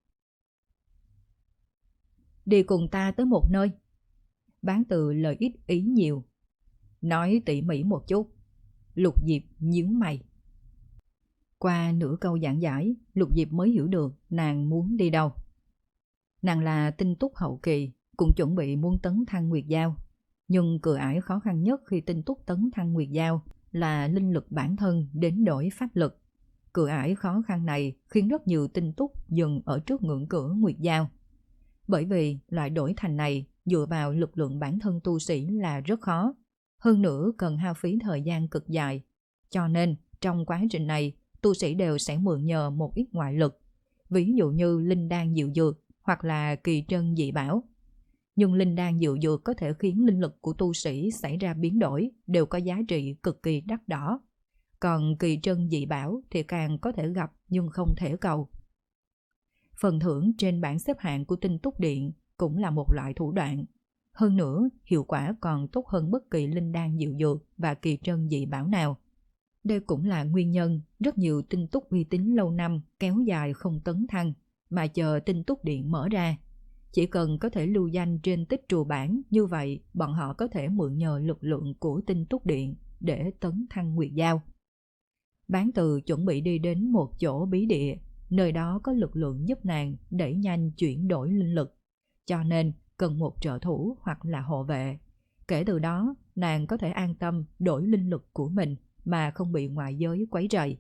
Đi cùng ta tới một nơi. Bán Từ lời ít ý nhiều. Nói tỉ mỉ một chút. Lục Diệp nhíu mày. Qua nửa câu giảng giải, Lục Diệp mới hiểu được nàng muốn đi đâu. Nàng là tinh túc hậu kỳ, cũng chuẩn bị muốn tấn thăng Nguyệt Giao. Nhưng cửa ải khó khăn nhất khi tinh túc tấn thăng Nguyệt Giao là linh lực bản thân đến đổi pháp lực. Cửa ải khó khăn này khiến rất nhiều tinh túc dừng ở trước ngưỡng cửa Nguyệt Giao. Bởi vì loại đổi thành này dựa vào lực lượng bản thân tu sĩ là rất khó. Hơn nữa cần hao phí thời gian cực dài. Cho nên trong quá trình này, tu sĩ đều sẽ mượn nhờ một ít ngoại lực. Ví dụ như linh đan diệu dược hoặc là kỳ trân dị bảo. Nhưng linh đan diệu dược có thể khiến linh lực của tu sĩ xảy ra biến đổi, đều có giá trị cực kỳ đắt đỏ. Còn kỳ trân dị bảo thì càng có thể gặp nhưng không thể cầu. Phần thưởng trên bảng xếp hạng của tinh túc điện cũng là một loại thủ đoạn. Hơn nữa, hiệu quả còn tốt hơn bất kỳ linh đan diệu dược và kỳ trân dị bảo nào. Đây cũng là nguyên nhân rất nhiều tinh túc uy tín lâu năm kéo dài không tấn thăng, mà chờ tinh túc điện mở ra. Chỉ cần có thể lưu danh trên tích trù bản, như vậy bọn họ có thể mượn nhờ lực lượng của Tinh Túc Điện để tấn thăng Nguyệt Giao. Bán Từ chuẩn bị đi đến một chỗ bí địa, nơi đó có lực lượng giúp nàng đẩy nhanh chuyển đổi linh lực, cho nên cần một trợ thủ hoặc là hộ vệ. Kể từ đó, nàng có thể an tâm đổi linh lực của mình mà không bị ngoại giới quấy rầy.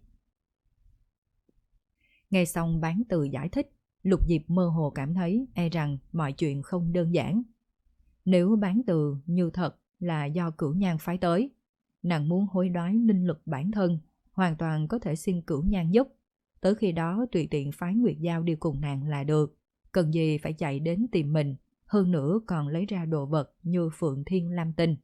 Nghe xong Bán Từ giải thích, Lục Diệp mơ hồ cảm thấy e rằng mọi chuyện không đơn giản. Nếu Bán Từ như thật là do Cửu Nhan phái tới, nàng muốn hối đoái linh lực bản thân, hoàn toàn có thể xin Cửu Nhan giúp. Tới khi đó tùy tiện phái Nguyệt Giao đi cùng nàng là được, cần gì phải chạy đến tìm mình, hơn nữa còn lấy ra đồ vật như Phượng Thiên Lam Tinh.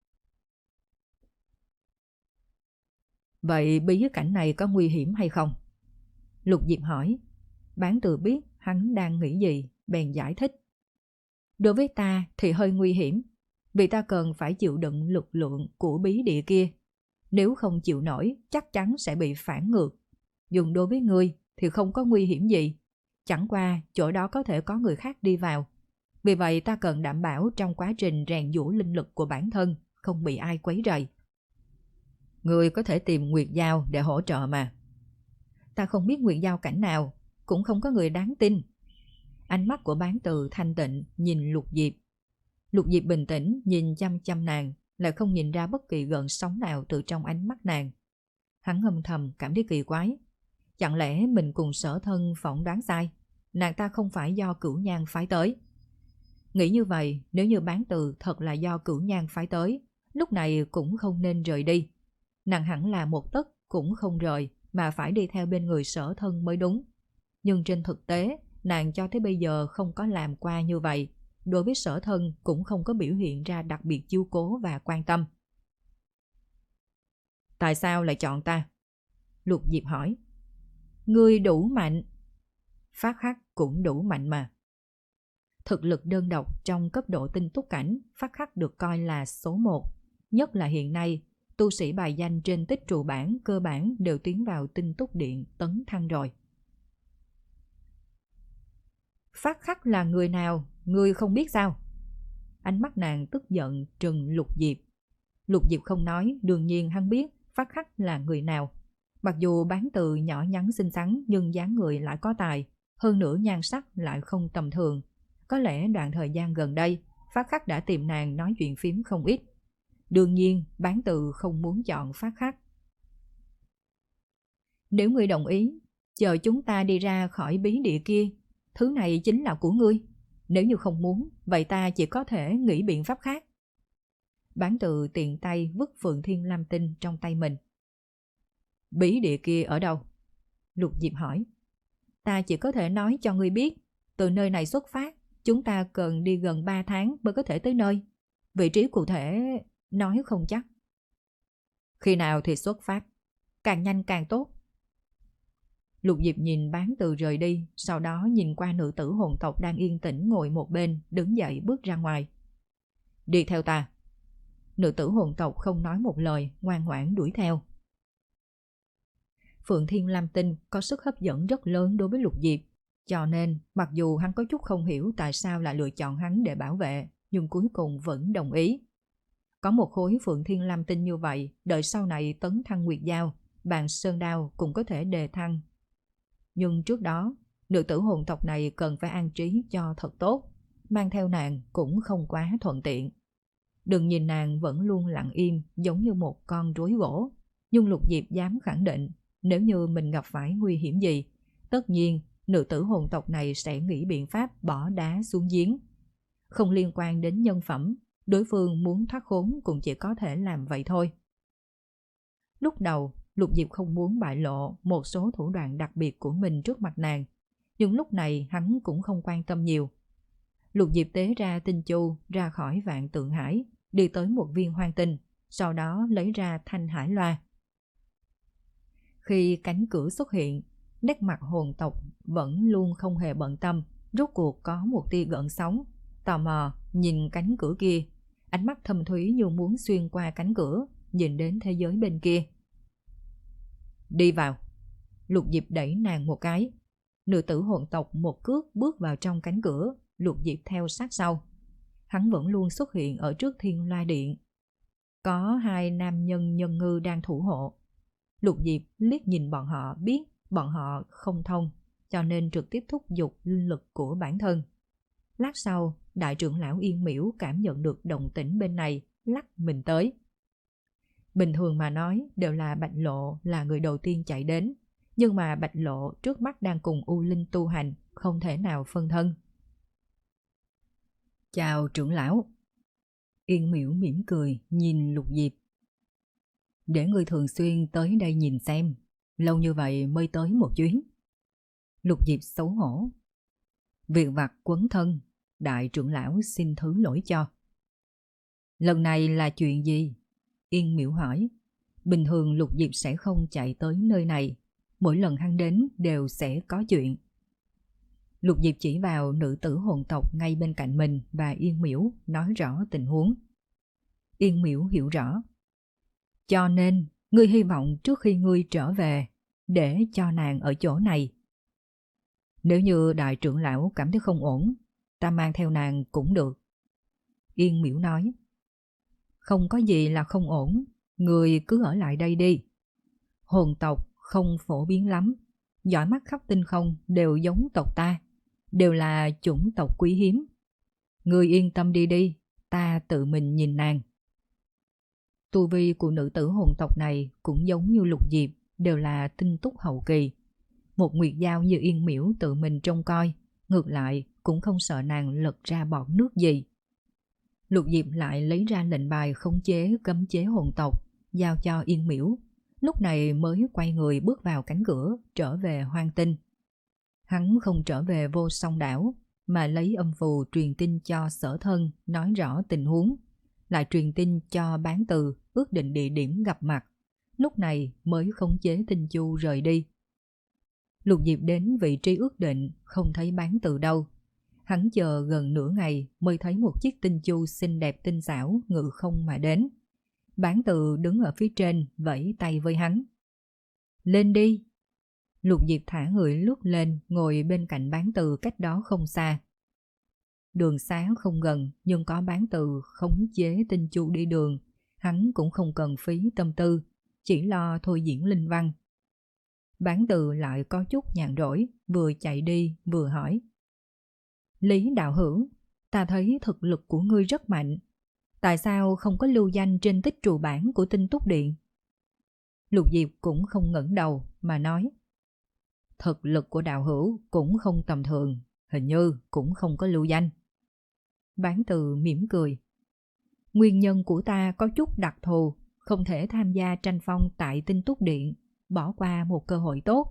Vậy bí cảnh này có nguy hiểm hay không? Lục Diệp hỏi. Bán Từ biết hắn đang nghĩ gì, bèn giải thích. Đối với ta thì hơi nguy hiểm, vì ta cần phải chịu đựng lực lượng của bí địa kia. Nếu không chịu nổi, chắc chắn sẽ bị phản ngược. Dùng đối với ngươi thì không có nguy hiểm gì, chẳng qua chỗ đó có thể có người khác đi vào. Vì vậy ta cần đảm bảo trong quá trình rèn giũa linh lực của bản thân không bị ai quấy rầy. Ngươi có thể tìm Nguyệt Giao để hỗ trợ mà. Ta không biết Nguyệt Giao cảnh nào, cũng không có người đáng tin. Ánh mắt của Bán Từ thanh tịnh nhìn Lục Diệp. Lục Diệp bình tĩnh nhìn chăm chăm nàng, lại không nhìn ra bất kỳ gợn sóng nào từ trong ánh mắt nàng. Hắn âm thầm cảm thấy kỳ quái. Chẳng lẽ mình cùng Sở Thân phỏng đoán sai, nàng ta không phải do Cửu Nhan phái tới? Nghĩ như vậy, nếu như Bán Từ thật là do Cửu Nhan phái tới, lúc này cũng không nên rời đi. Nàng hẳn là một tấc cũng không rời, mà phải đi theo bên người Sở Thân mới đúng. Nhưng trên thực tế, nàng cho tới bây giờ không có làm qua như vậy. Đối với Sở Thân cũng không có biểu hiện ra đặc biệt chiếu cố và quan tâm. Tại sao lại chọn ta? Lục Diệp hỏi. Ngươi đủ mạnh. Phát Khắc cũng đủ mạnh mà. Thực lực đơn độc trong cấp độ tinh túc cảnh, Phát Khắc được coi là số một. Nhất là hiện nay, tu sĩ bài danh trên tích trụ bản cơ bản đều tiến vào Tinh Túc Điện tấn thăng rồi. Phát Khắc là người nào, ngươi không biết sao? Ánh mắt nàng tức giận trừng Lục Diệp. Lục Diệp không nói, đương nhiên hắn biết Phát Khắc là người nào. Mặc dù Bán Từ nhỏ nhắn xinh xắn nhưng dáng người lại có tài, hơn nữa nhan sắc lại không tầm thường. Có lẽ đoạn thời gian gần đây, Phát Khắc đã tìm nàng nói chuyện phím không ít. Đương nhiên, Bán Từ không muốn chọn Phát Khắc. Nếu ngươi đồng ý, chờ chúng ta đi ra khỏi bí địa kia, thứ này chính là của ngươi. Nếu như không muốn, vậy ta chỉ có thể nghĩ biện pháp khác. Bán Từ tiện tay vứt Phượng Thiên Lam Tinh trong tay mình. Bí địa kia ở đâu? Lục Diệp hỏi. Ta chỉ có thể nói cho ngươi biết, từ nơi này xuất phát, chúng ta cần đi gần ba tháng mới có thể tới nơi. Vị trí cụ thể nói không chắc. Khi nào thì xuất phát? Càng nhanh càng tốt. Lục Diệp nhìn Bán Từ rời đi, sau đó nhìn qua nữ tử hồn tộc đang yên tĩnh ngồi một bên, đứng dậy bước ra ngoài. Đi theo ta. Nữ tử hồn tộc không nói một lời, ngoan ngoãn đuổi theo. Phượng Thiên Lam Tinh có sức hấp dẫn rất lớn đối với Lục Diệp, cho nên mặc dù hắn có chút không hiểu tại sao lại lựa chọn hắn để bảo vệ, nhưng cuối cùng vẫn đồng ý. Có một khối Phượng Thiên Lam Tinh như vậy, đợi sau này tấn thăng Nguyệt Giao, bàn Sơn Đao cũng có thể đề thăng. Nhưng trước đó, nữ tử hồn tộc này cần phải an trí cho thật tốt, mang theo nàng cũng không quá thuận tiện. Đừng nhìn nàng vẫn luôn lặng im giống như một con rối gỗ, nhưng Lục Diệp dám khẳng định nếu như mình gặp phải nguy hiểm gì, tất nhiên nữ tử hồn tộc này sẽ nghĩ biện pháp bỏ đá xuống giếng. Không liên quan đến nhân phẩm, đối phương muốn thoát khốn cũng chỉ có thể làm vậy thôi. Lúc đầu, Lục Diệp không muốn bại lộ một số thủ đoạn đặc biệt của mình trước mặt nàng, nhưng lúc này hắn cũng không quan tâm nhiều. Lục Diệp tế ra tinh chu ra khỏi Vạn Tượng Hải, đi tới một viên hoang tinh, sau đó lấy ra thanh hải loa. Khi cánh cửa xuất hiện, nét mặt hồn tộc vẫn luôn không hề bận tâm, rốt cuộc có một tia gợn sóng, tò mò nhìn cánh cửa kia, ánh mắt thâm thúy như muốn xuyên qua cánh cửa, nhìn đến thế giới bên kia. Đi vào. Lục Diệp đẩy nàng một cái. Nữ tử hồn tộc một cước bước vào trong cánh cửa, Lục Diệp theo sát sau. Hắn vẫn luôn xuất hiện ở trước Thiên Loa Điện. Có hai nam nhân nhân ngư đang thủ hộ. Lục Diệp liếc nhìn bọn họ, biết bọn họ không thông, cho nên trực tiếp thúc giục linh lực của bản thân. Lát sau, đại trưởng lão Yên Miễu cảm nhận được động tĩnh bên này, lắc mình tới. Bình thường mà nói đều là Bạch Lộ là người đầu tiên chạy đến, nhưng mà Bạch Lộ trước mắt đang cùng U Linh tu hành, không thể nào phân thân. Chào trưởng lão. Yên Miễu mỉm cười nhìn Lục Diệp. Để ngươi thường xuyên tới đây nhìn xem, lâu như vậy mới tới một chuyến. Lục Diệp xấu hổ. Việc vặt quấn thân, đại trưởng lão xin thứ lỗi cho. Lần này là chuyện gì? Yên Miễu hỏi. Bình thường Lục Diệp sẽ không chạy tới nơi này, mỗi lần hắn đến đều sẽ có chuyện. Lục Diệp chỉ vào nữ tử hồn tộc ngay bên cạnh mình và Yên Miễu nói rõ tình huống. Yên Miễu hiểu rõ. Cho nên, ngươi hy vọng trước khi ngươi trở về, để cho nàng ở chỗ này. Nếu như đại trưởng lão cảm thấy không ổn, ta mang theo nàng cũng được. Yên Miễu nói. Không có gì là không ổn, ngươi cứ ở lại đây đi. Hồn tộc không phổ biến lắm, dõi mắt khắp tinh không đều giống tộc ta, đều là chủng tộc quý hiếm. Ngươi yên tâm đi đi, ta tự mình nhìn nàng. Tu vi của nữ tử hồn tộc này cũng giống như Lục Diệp, đều là tinh túc hậu kỳ. Một nguyệt giao như Yên Miễu tự mình trông coi, ngược lại cũng không sợ nàng lật ra bọt nước gì. Lục Diệp lại lấy ra lệnh bài khống chế cấm chế hồn tộc, giao cho Yên Miễu. Lúc này mới quay người bước vào cánh cửa, trở về hoang tinh. Hắn không trở về Vô Song đảo, mà lấy âm phù truyền tin cho Sở Thân nói rõ tình huống, lại truyền tin cho Bán Từ ước định địa điểm gặp mặt. Lúc này mới khống chế Tinh Chu rời đi. Lục Diệp đến vị trí ước định, không thấy Bán Từ đâu. Hắn chờ gần nửa ngày mới thấy một chiếc Tinh Chu xinh đẹp tinh xảo ngự không mà đến. Bán Từ đứng ở phía trên vẫy tay với hắn. Lên đi. Lục Diệp thả người lướt lên, ngồi bên cạnh Bán Từ cách đó không xa. Đường xá không gần, nhưng có Bán Từ khống chế Tinh Chu đi đường, hắn cũng không cần phí tâm tư, chỉ lo thôi diễn linh văn. Bán Từ lại có chút nhàn rỗi, vừa chạy đi vừa hỏi. Lý đạo hữu, ta thấy thực lực của ngươi rất mạnh, tại sao không có lưu danh trên tích trù bản của Tinh Túc Điện? Lục Diệp cũng không ngẩng đầu mà nói. Thực lực của đạo hữu cũng không tầm thường, hình như cũng không có lưu danh. Bán Từ mỉm cười. Nguyên nhân của ta có chút đặc thù, không thể tham gia tranh phong tại Tinh Túc Điện, bỏ qua một cơ hội tốt.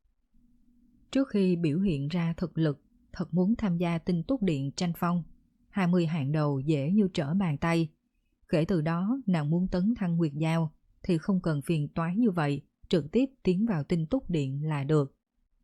Trước khi biểu hiện ra thực lực, thật muốn tham gia Tinh Túc Điện tranh phong, hai mươi hạng đầu dễ như trở bàn tay. Kể từ đó nàng muốn tấn thăng nguyệt giao thì không cần phiền toái như vậy, trực tiếp tiến vào Tinh Túc Điện là được.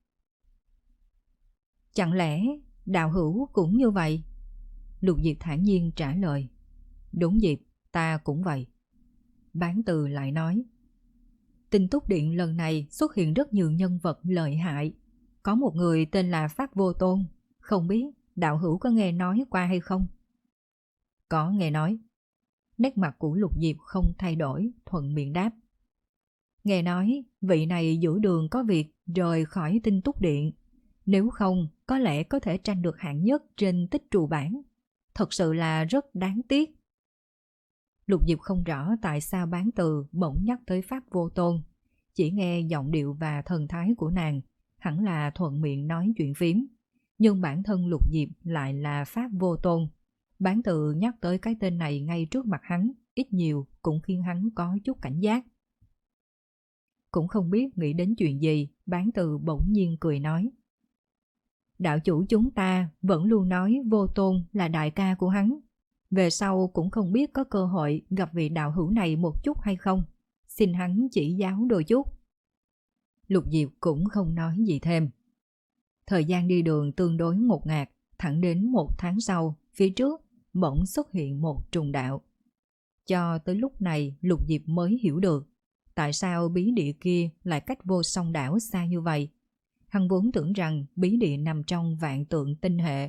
Chẳng lẽ đạo hữu cũng như vậy? Lục Diệp thản nhiên trả lời. Đúng Diệp, ta cũng vậy. Bán Từ lại nói. Tinh Túc Điện lần này xuất hiện rất nhiều nhân vật lợi hại. Có một người tên là Pháp Vô Tôn, không biết đạo hữu có nghe nói qua hay không? Có nghe nói. Nét mặt của Lục Diệp không thay đổi, thuận miệng đáp. Nghe nói vị này giữa đường có việc rời khỏi Tinh Túc Điện, nếu không có lẽ có thể tranh được hạng nhất trên tích trù bản. Thật sự là rất đáng tiếc. Lục Diệp không rõ tại sao Bán Từ bỗng nhắc tới Pháp Vô Tôn, chỉ nghe giọng điệu và thần thái của nàng, hẳn là thuận miệng nói chuyện phím. Nhưng bản thân Lục Diệp lại là Pháp Vô Tôn. Bán Từ nhắc tới cái tên này ngay trước mặt hắn, ít nhiều cũng khiến hắn có chút cảnh giác. Cũng không biết nghĩ đến chuyện gì, Bán Từ bỗng nhiên cười nói. Đạo chủ chúng ta vẫn luôn nói Vô Tôn là đại ca của hắn. Về sau cũng không biết có cơ hội gặp vị đạo hữu này một chút hay không. Xin hắn chỉ giáo đôi chút. Lục Diệp cũng không nói gì thêm. Thời gian đi đường tương đối ngột ngạt, thẳng đến một tháng sau, phía trước bỗng xuất hiện một trùng đạo. Cho tới lúc này Lục Diệp mới hiểu được tại sao bí địa kia lại cách Vô Song đảo xa như vậy. Hắn vốn tưởng rằng bí địa nằm trong vạn tượng tinh hệ,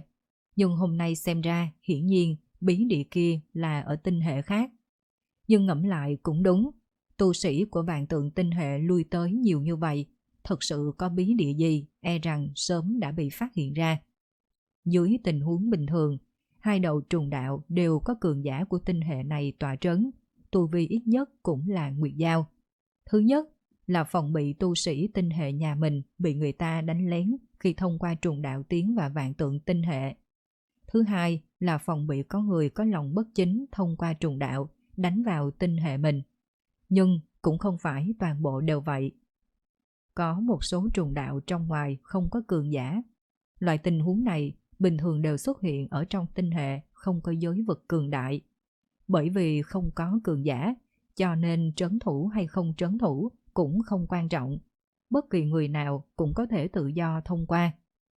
Nhưng hôm nay xem ra hiển nhiên bí địa kia là ở tinh hệ khác. Nhưng ngẫm lại cũng đúng, tu sĩ của vạn tượng tinh hệ lui tới nhiều như vậy, thật sự có bí địa gì e rằng sớm đã bị phát hiện ra. Dưới tình huống bình thường, hai đầu trùng đạo đều có cường giả của tinh hệ này tọa trấn, tu vi ít nhất cũng là nguyệt giao. Thứ nhất là phòng bị tu sĩ tinh hệ nhà mình bị người ta đánh lén khi thông qua trùng đạo tiến vào vạn tượng tinh hệ. Thứ hai là phòng bị có người có lòng bất chính thông qua trùng đạo đánh vào tinh hệ mình. Nhưng cũng không phải toàn bộ đều vậy. Có một số trùng đạo trong ngoài không có cường giả. Loại tình huống này bình thường đều xuất hiện ở trong tinh hệ không có giới vực cường đại. Bởi vì không có cường giả, cho nên trấn thủ hay không trấn thủ cũng không quan trọng. Bất kỳ người nào cũng có thể tự do thông qua.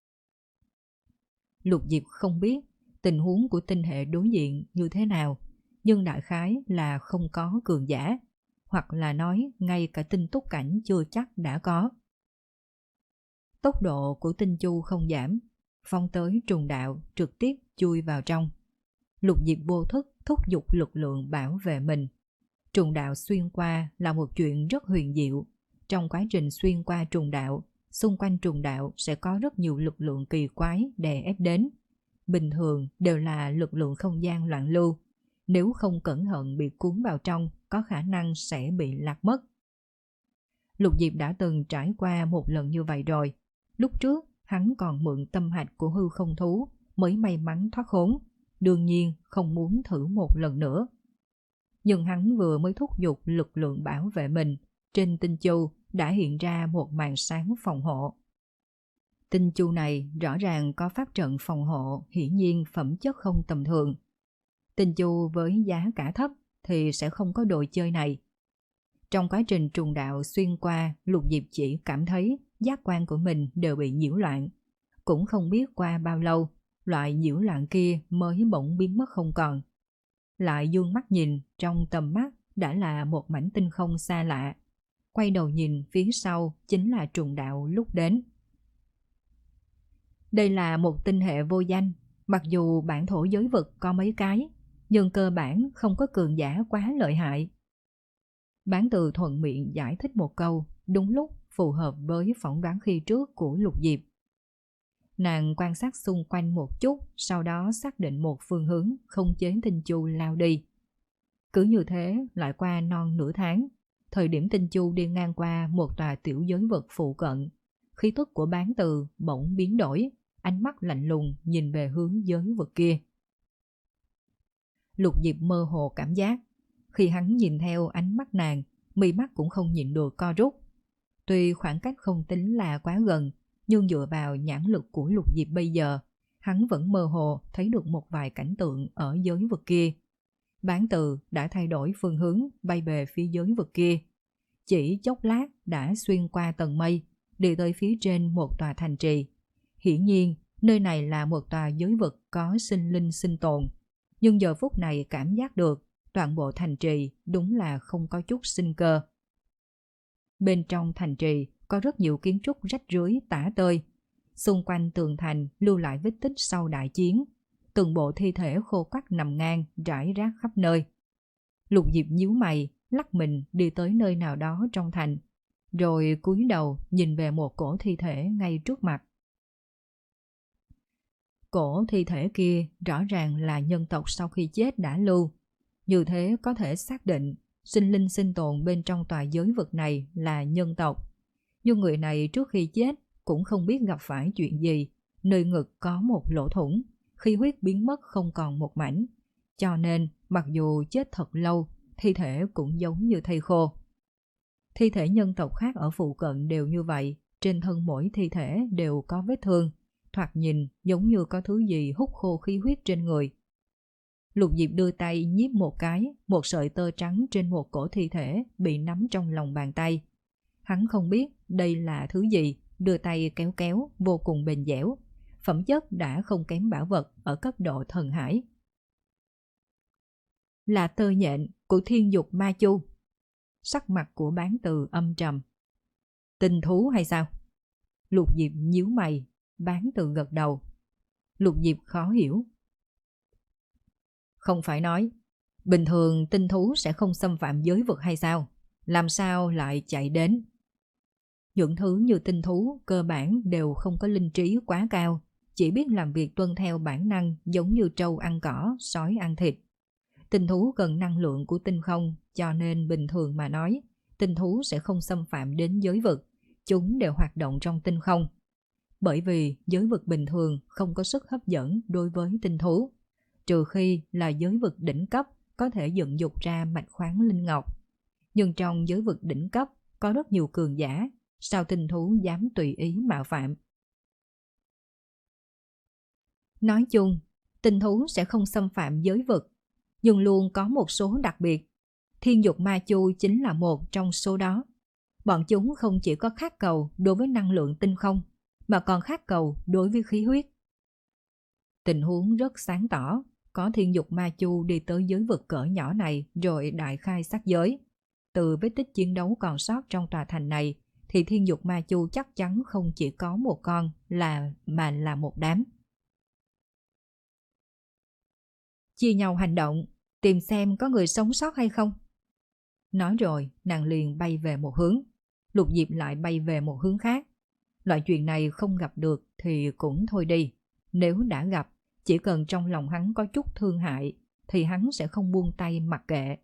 Lục Diệp không biết tình huống của tinh hệ đối diện như thế nào, nhưng đại khái là không có cường giả, hoặc là nói ngay cả tinh túc cảnh chưa chắc đã có. Tốc độ của tinh chu không giảm, phong tới trùng đạo trực tiếp chui vào trong. Lục Diệp vô thức thúc giục lực lượng bảo vệ mình. Trùng đạo xuyên qua là một chuyện rất huyền diệu. Trong quá trình xuyên qua trùng đạo, xung quanh trùng đạo sẽ có rất nhiều lực lượng kỳ quái đè ép đến. Bình thường đều là lực lượng không gian loạn lưu. Nếu không cẩn thận bị cuốn vào trong, có khả năng sẽ bị lạc mất. Lục Diệp đã từng trải qua một lần như vậy rồi. Lúc trước, hắn còn mượn tâm hạch của hư không thú mới may mắn thoát khốn. Đương nhiên không muốn thử một lần nữa. Nhưng hắn vừa mới thúc giục lực lượng bảo vệ mình, trên tinh chu đã hiện ra một màn sáng phòng hộ. Tinh chu này rõ ràng có pháp trận phòng hộ, hiển nhiên phẩm chất không tầm thường. Tinh chu với giá cả thấp thì sẽ không có đồ chơi này. Trong quá trình trùng đạo xuyên qua, Lục Diệp chỉ cảm thấy giác quan của mình đều bị nhiễu loạn. Cũng không biết qua bao lâu, loại nhiễu loạn kia mới bỗng biến mất không còn. Lại dương mắt nhìn, trong tầm mắt đã là một mảnh tinh không xa lạ. Quay đầu nhìn phía sau chính là trùng đạo lúc đến. Đây là một tinh hệ vô danh, mặc dù bản thổ giới vực có mấy cái, nhưng cơ bản không có cường giả quá lợi hại. Bán Từ thuận miệng giải thích một câu, đúng lúc phù hợp với phỏng đoán khi trước của Lục Diệp. Nàng quan sát xung quanh một chút, sau đó xác định một phương hướng, không chế tinh chu lao đi. Cứ như thế lại qua non nửa tháng, thời điểm tinh chu đi ngang qua một tòa tiểu giới vực phụ cận, khí tức của Bán Từ bỗng biến đổi, ánh mắt lạnh lùng nhìn về hướng giới vực kia. Lục Diệp mơ hồ cảm giác, khi hắn nhìn theo ánh mắt nàng, mi mắt cũng không nhịn được co rút. Tuy khoảng cách không tính là quá gần, nhưng dựa vào nhãn lực của Lục Diệp bây giờ, hắn vẫn mơ hồ thấy được một vài cảnh tượng ở giới vực kia. Bán Từ đã thay đổi phương hướng bay về phía giới vực kia. Chỉ chốc lát đã xuyên qua tầng mây, đi tới phía trên một tòa thành trì. Hiển nhiên, nơi này là một tòa giới vực có sinh linh sinh tồn. Nhưng giờ phút này cảm giác được toàn bộ thành trì đúng là không có chút sinh cơ. Bên trong thành trì có rất nhiều kiến trúc rách rưới tả tơi. Xung quanh tường thành lưu lại vết tích sau đại chiến. Từng bộ thi thể khô quắt nằm ngang, rải rác khắp nơi. Lục Diệp nhíu mày, lắc mình đi tới nơi nào đó trong thành. Rồi cúi đầu nhìn về một cổ thi thể ngay trước mặt. Cổ thi thể kia rõ ràng là nhân tộc sau khi chết đã lưu. Như thế có thể xác định sinh linh sinh tồn bên trong tòa giới vực này là nhân tộc. Nhưng người này trước khi chết cũng không biết gặp phải chuyện gì. Nơi ngực có một lỗ thủng, khí huyết biến mất không còn một mảnh. Cho nên mặc dù chết thật lâu, thi thể cũng giống như thây khô. Thi thể nhân tộc khác ở phụ cận đều như vậy, trên thân mỗi thi thể đều có vết thương. Thoạt nhìn giống như có thứ gì hút khô khí huyết trên người. Lục Diệp đưa tay nhíp một cái, một sợi tơ trắng trên một cổ thi thể bị nắm trong lòng bàn tay. Hắn không biết đây là thứ gì, đưa tay kéo kéo, vô cùng bền dẻo. Phẩm chất đã không kém bảo vật ở cấp độ thần hải. Là tơ nhện của thiên dục ma chu. Sắc mặt của Bán Từ âm trầm. Tinh thú hay sao? Lục Diệp nhíu mày. Bán Từ gật đầu. Lục Diệp khó hiểu. Không phải nói, bình thường tinh thú sẽ không xâm phạm giới vực hay sao? Làm sao lại chạy đến? Những thứ như tinh thú cơ bản đều không có linh trí quá cao, chỉ biết làm việc tuân theo bản năng giống như trâu ăn cỏ, sói ăn thịt. Tinh thú cần năng lượng của tinh không, cho nên bình thường mà nói, tinh thú sẽ không xâm phạm đến giới vực, chúng đều hoạt động trong tinh không. Bởi vì giới vực bình thường không có sức hấp dẫn đối với tinh thú, trừ khi là giới vực đỉnh cấp có thể dựng dục ra mạch khoáng linh ngọc. Nhưng trong giới vực đỉnh cấp có rất nhiều cường giả, sao tinh thú dám tùy ý mạo phạm? Nói chung, tinh thú sẽ không xâm phạm giới vực, nhưng luôn có một số đặc biệt. Thiên dục ma chu chính là một trong số đó. Bọn chúng không chỉ có khát cầu đối với năng lượng tinh không, mà còn khát cầu đối với khí huyết. Tình huống rất sáng tỏ, có thiên dục ma chu đi tới giới vực cỡ nhỏ này rồi đại khai sát giới. Từ vết tích chiến đấu còn sót trong tòa thành này, thì thiên dục ma chu chắc chắn không chỉ có một con là mà là một đám. Chia nhau hành động, tìm xem có người sống sót hay không. Nói rồi, nàng liền bay về một hướng. Lục Diệp lại bay về một hướng khác. Loại chuyện này không gặp được thì cũng thôi đi. Nếu đã gặp, chỉ cần trong lòng hắn có chút thương hại, thì hắn sẽ không buông tay mặc kệ.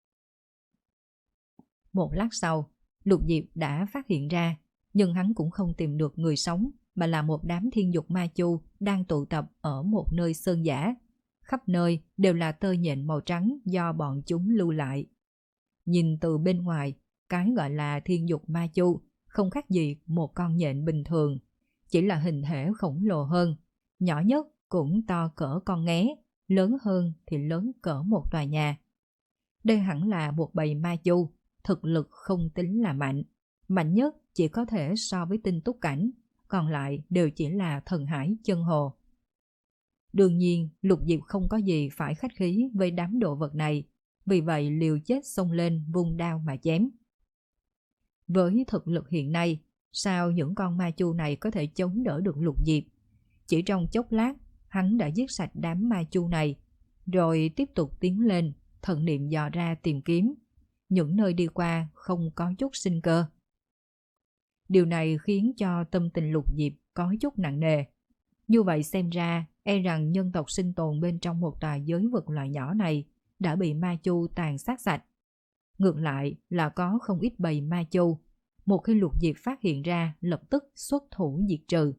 Một lát sau, Lục Diệp đã phát hiện ra, nhưng hắn cũng không tìm được người sống, mà là một đám thiên dục ma chu đang tụ tập ở một nơi sơn dã. Khắp nơi đều là tơ nhện màu trắng do bọn chúng lưu lại. Nhìn từ bên ngoài, cái gọi là thiên dục ma chu không khác gì một con nhện bình thường, chỉ là hình thể khổng lồ hơn, nhỏ nhất cũng to cỡ con nghé, lớn hơn thì lớn cỡ một tòa nhà. Đây hẳn là một bầy ma chu, thực lực không tính là mạnh, mạnh nhất chỉ có thể so với tinh túc cảnh, còn lại đều chỉ là thần hải chân hồ. Đương nhiên, Lục Diệp không có gì phải khách khí với đám đồ vật này, vì vậy liều chết xông lên vung đao mà chém. Với thực lực hiện nay, sao những con ma chu này có thể chống đỡ được Lục Diệp? Chỉ trong chốc lát, hắn đã giết sạch đám ma chu này, rồi tiếp tục tiến lên, thần niệm dò ra tìm kiếm. Những nơi đi qua không có chút sinh cơ. Điều này khiến cho tâm tình Lục Diệp có chút nặng nề. Như vậy xem ra, e rằng nhân tộc sinh tồn bên trong một tòa giới vực loại nhỏ này đã bị ma chu tàn sát sạch. Ngược lại là có không ít bầy ma chu, một khi Lục Diệp phát hiện ra lập tức xuất thủ diệt trừ.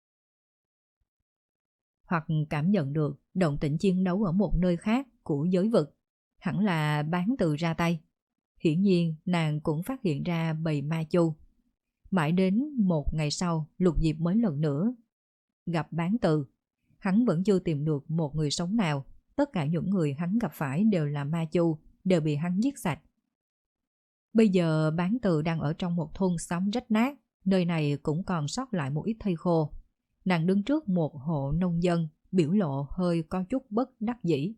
Hoặc cảm nhận được động tĩnh chiến đấu ở một nơi khác của giới vực, hẳn là Bán Từ ra tay. Hiển nhiên nàng cũng phát hiện ra bầy ma chu. Mãi đến một ngày sau, Lục Diệp mới lần nữa gặp Bán Từ. Hắn vẫn chưa tìm được một người sống nào. Tất cả những người hắn gặp phải đều là ma chu, đều bị hắn giết sạch. Bây giờ Bán Từ đang ở trong một thôn xóm rách nát, nơi này cũng còn sót lại một ít thây khô. Nàng đứng trước một hộ nông dân, biểu lộ hơi có chút bất đắc dĩ.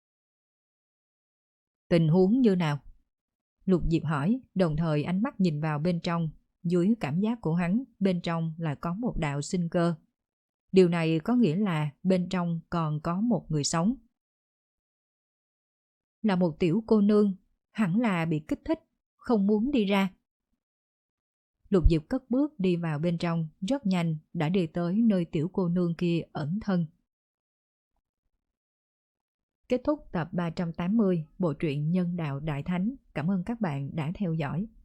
Tình huống như nào? Lục Diệp hỏi, đồng thời ánh mắt nhìn vào bên trong. Dưới cảm giác của hắn, bên trong lại có một đạo sinh cơ. Điều này có nghĩa là bên trong còn có một người sống. Là một tiểu cô nương, hẳn là bị kích thích, không muốn đi ra. Lục Diệp cất bước đi vào bên trong, rất nhanh đã đi tới nơi tiểu cô nương kia ẩn thân. Kết thúc tập ba trăm tám mươi bộ truyện Nhân Đạo Đại Thánh. Cảm ơn các bạn đã theo dõi.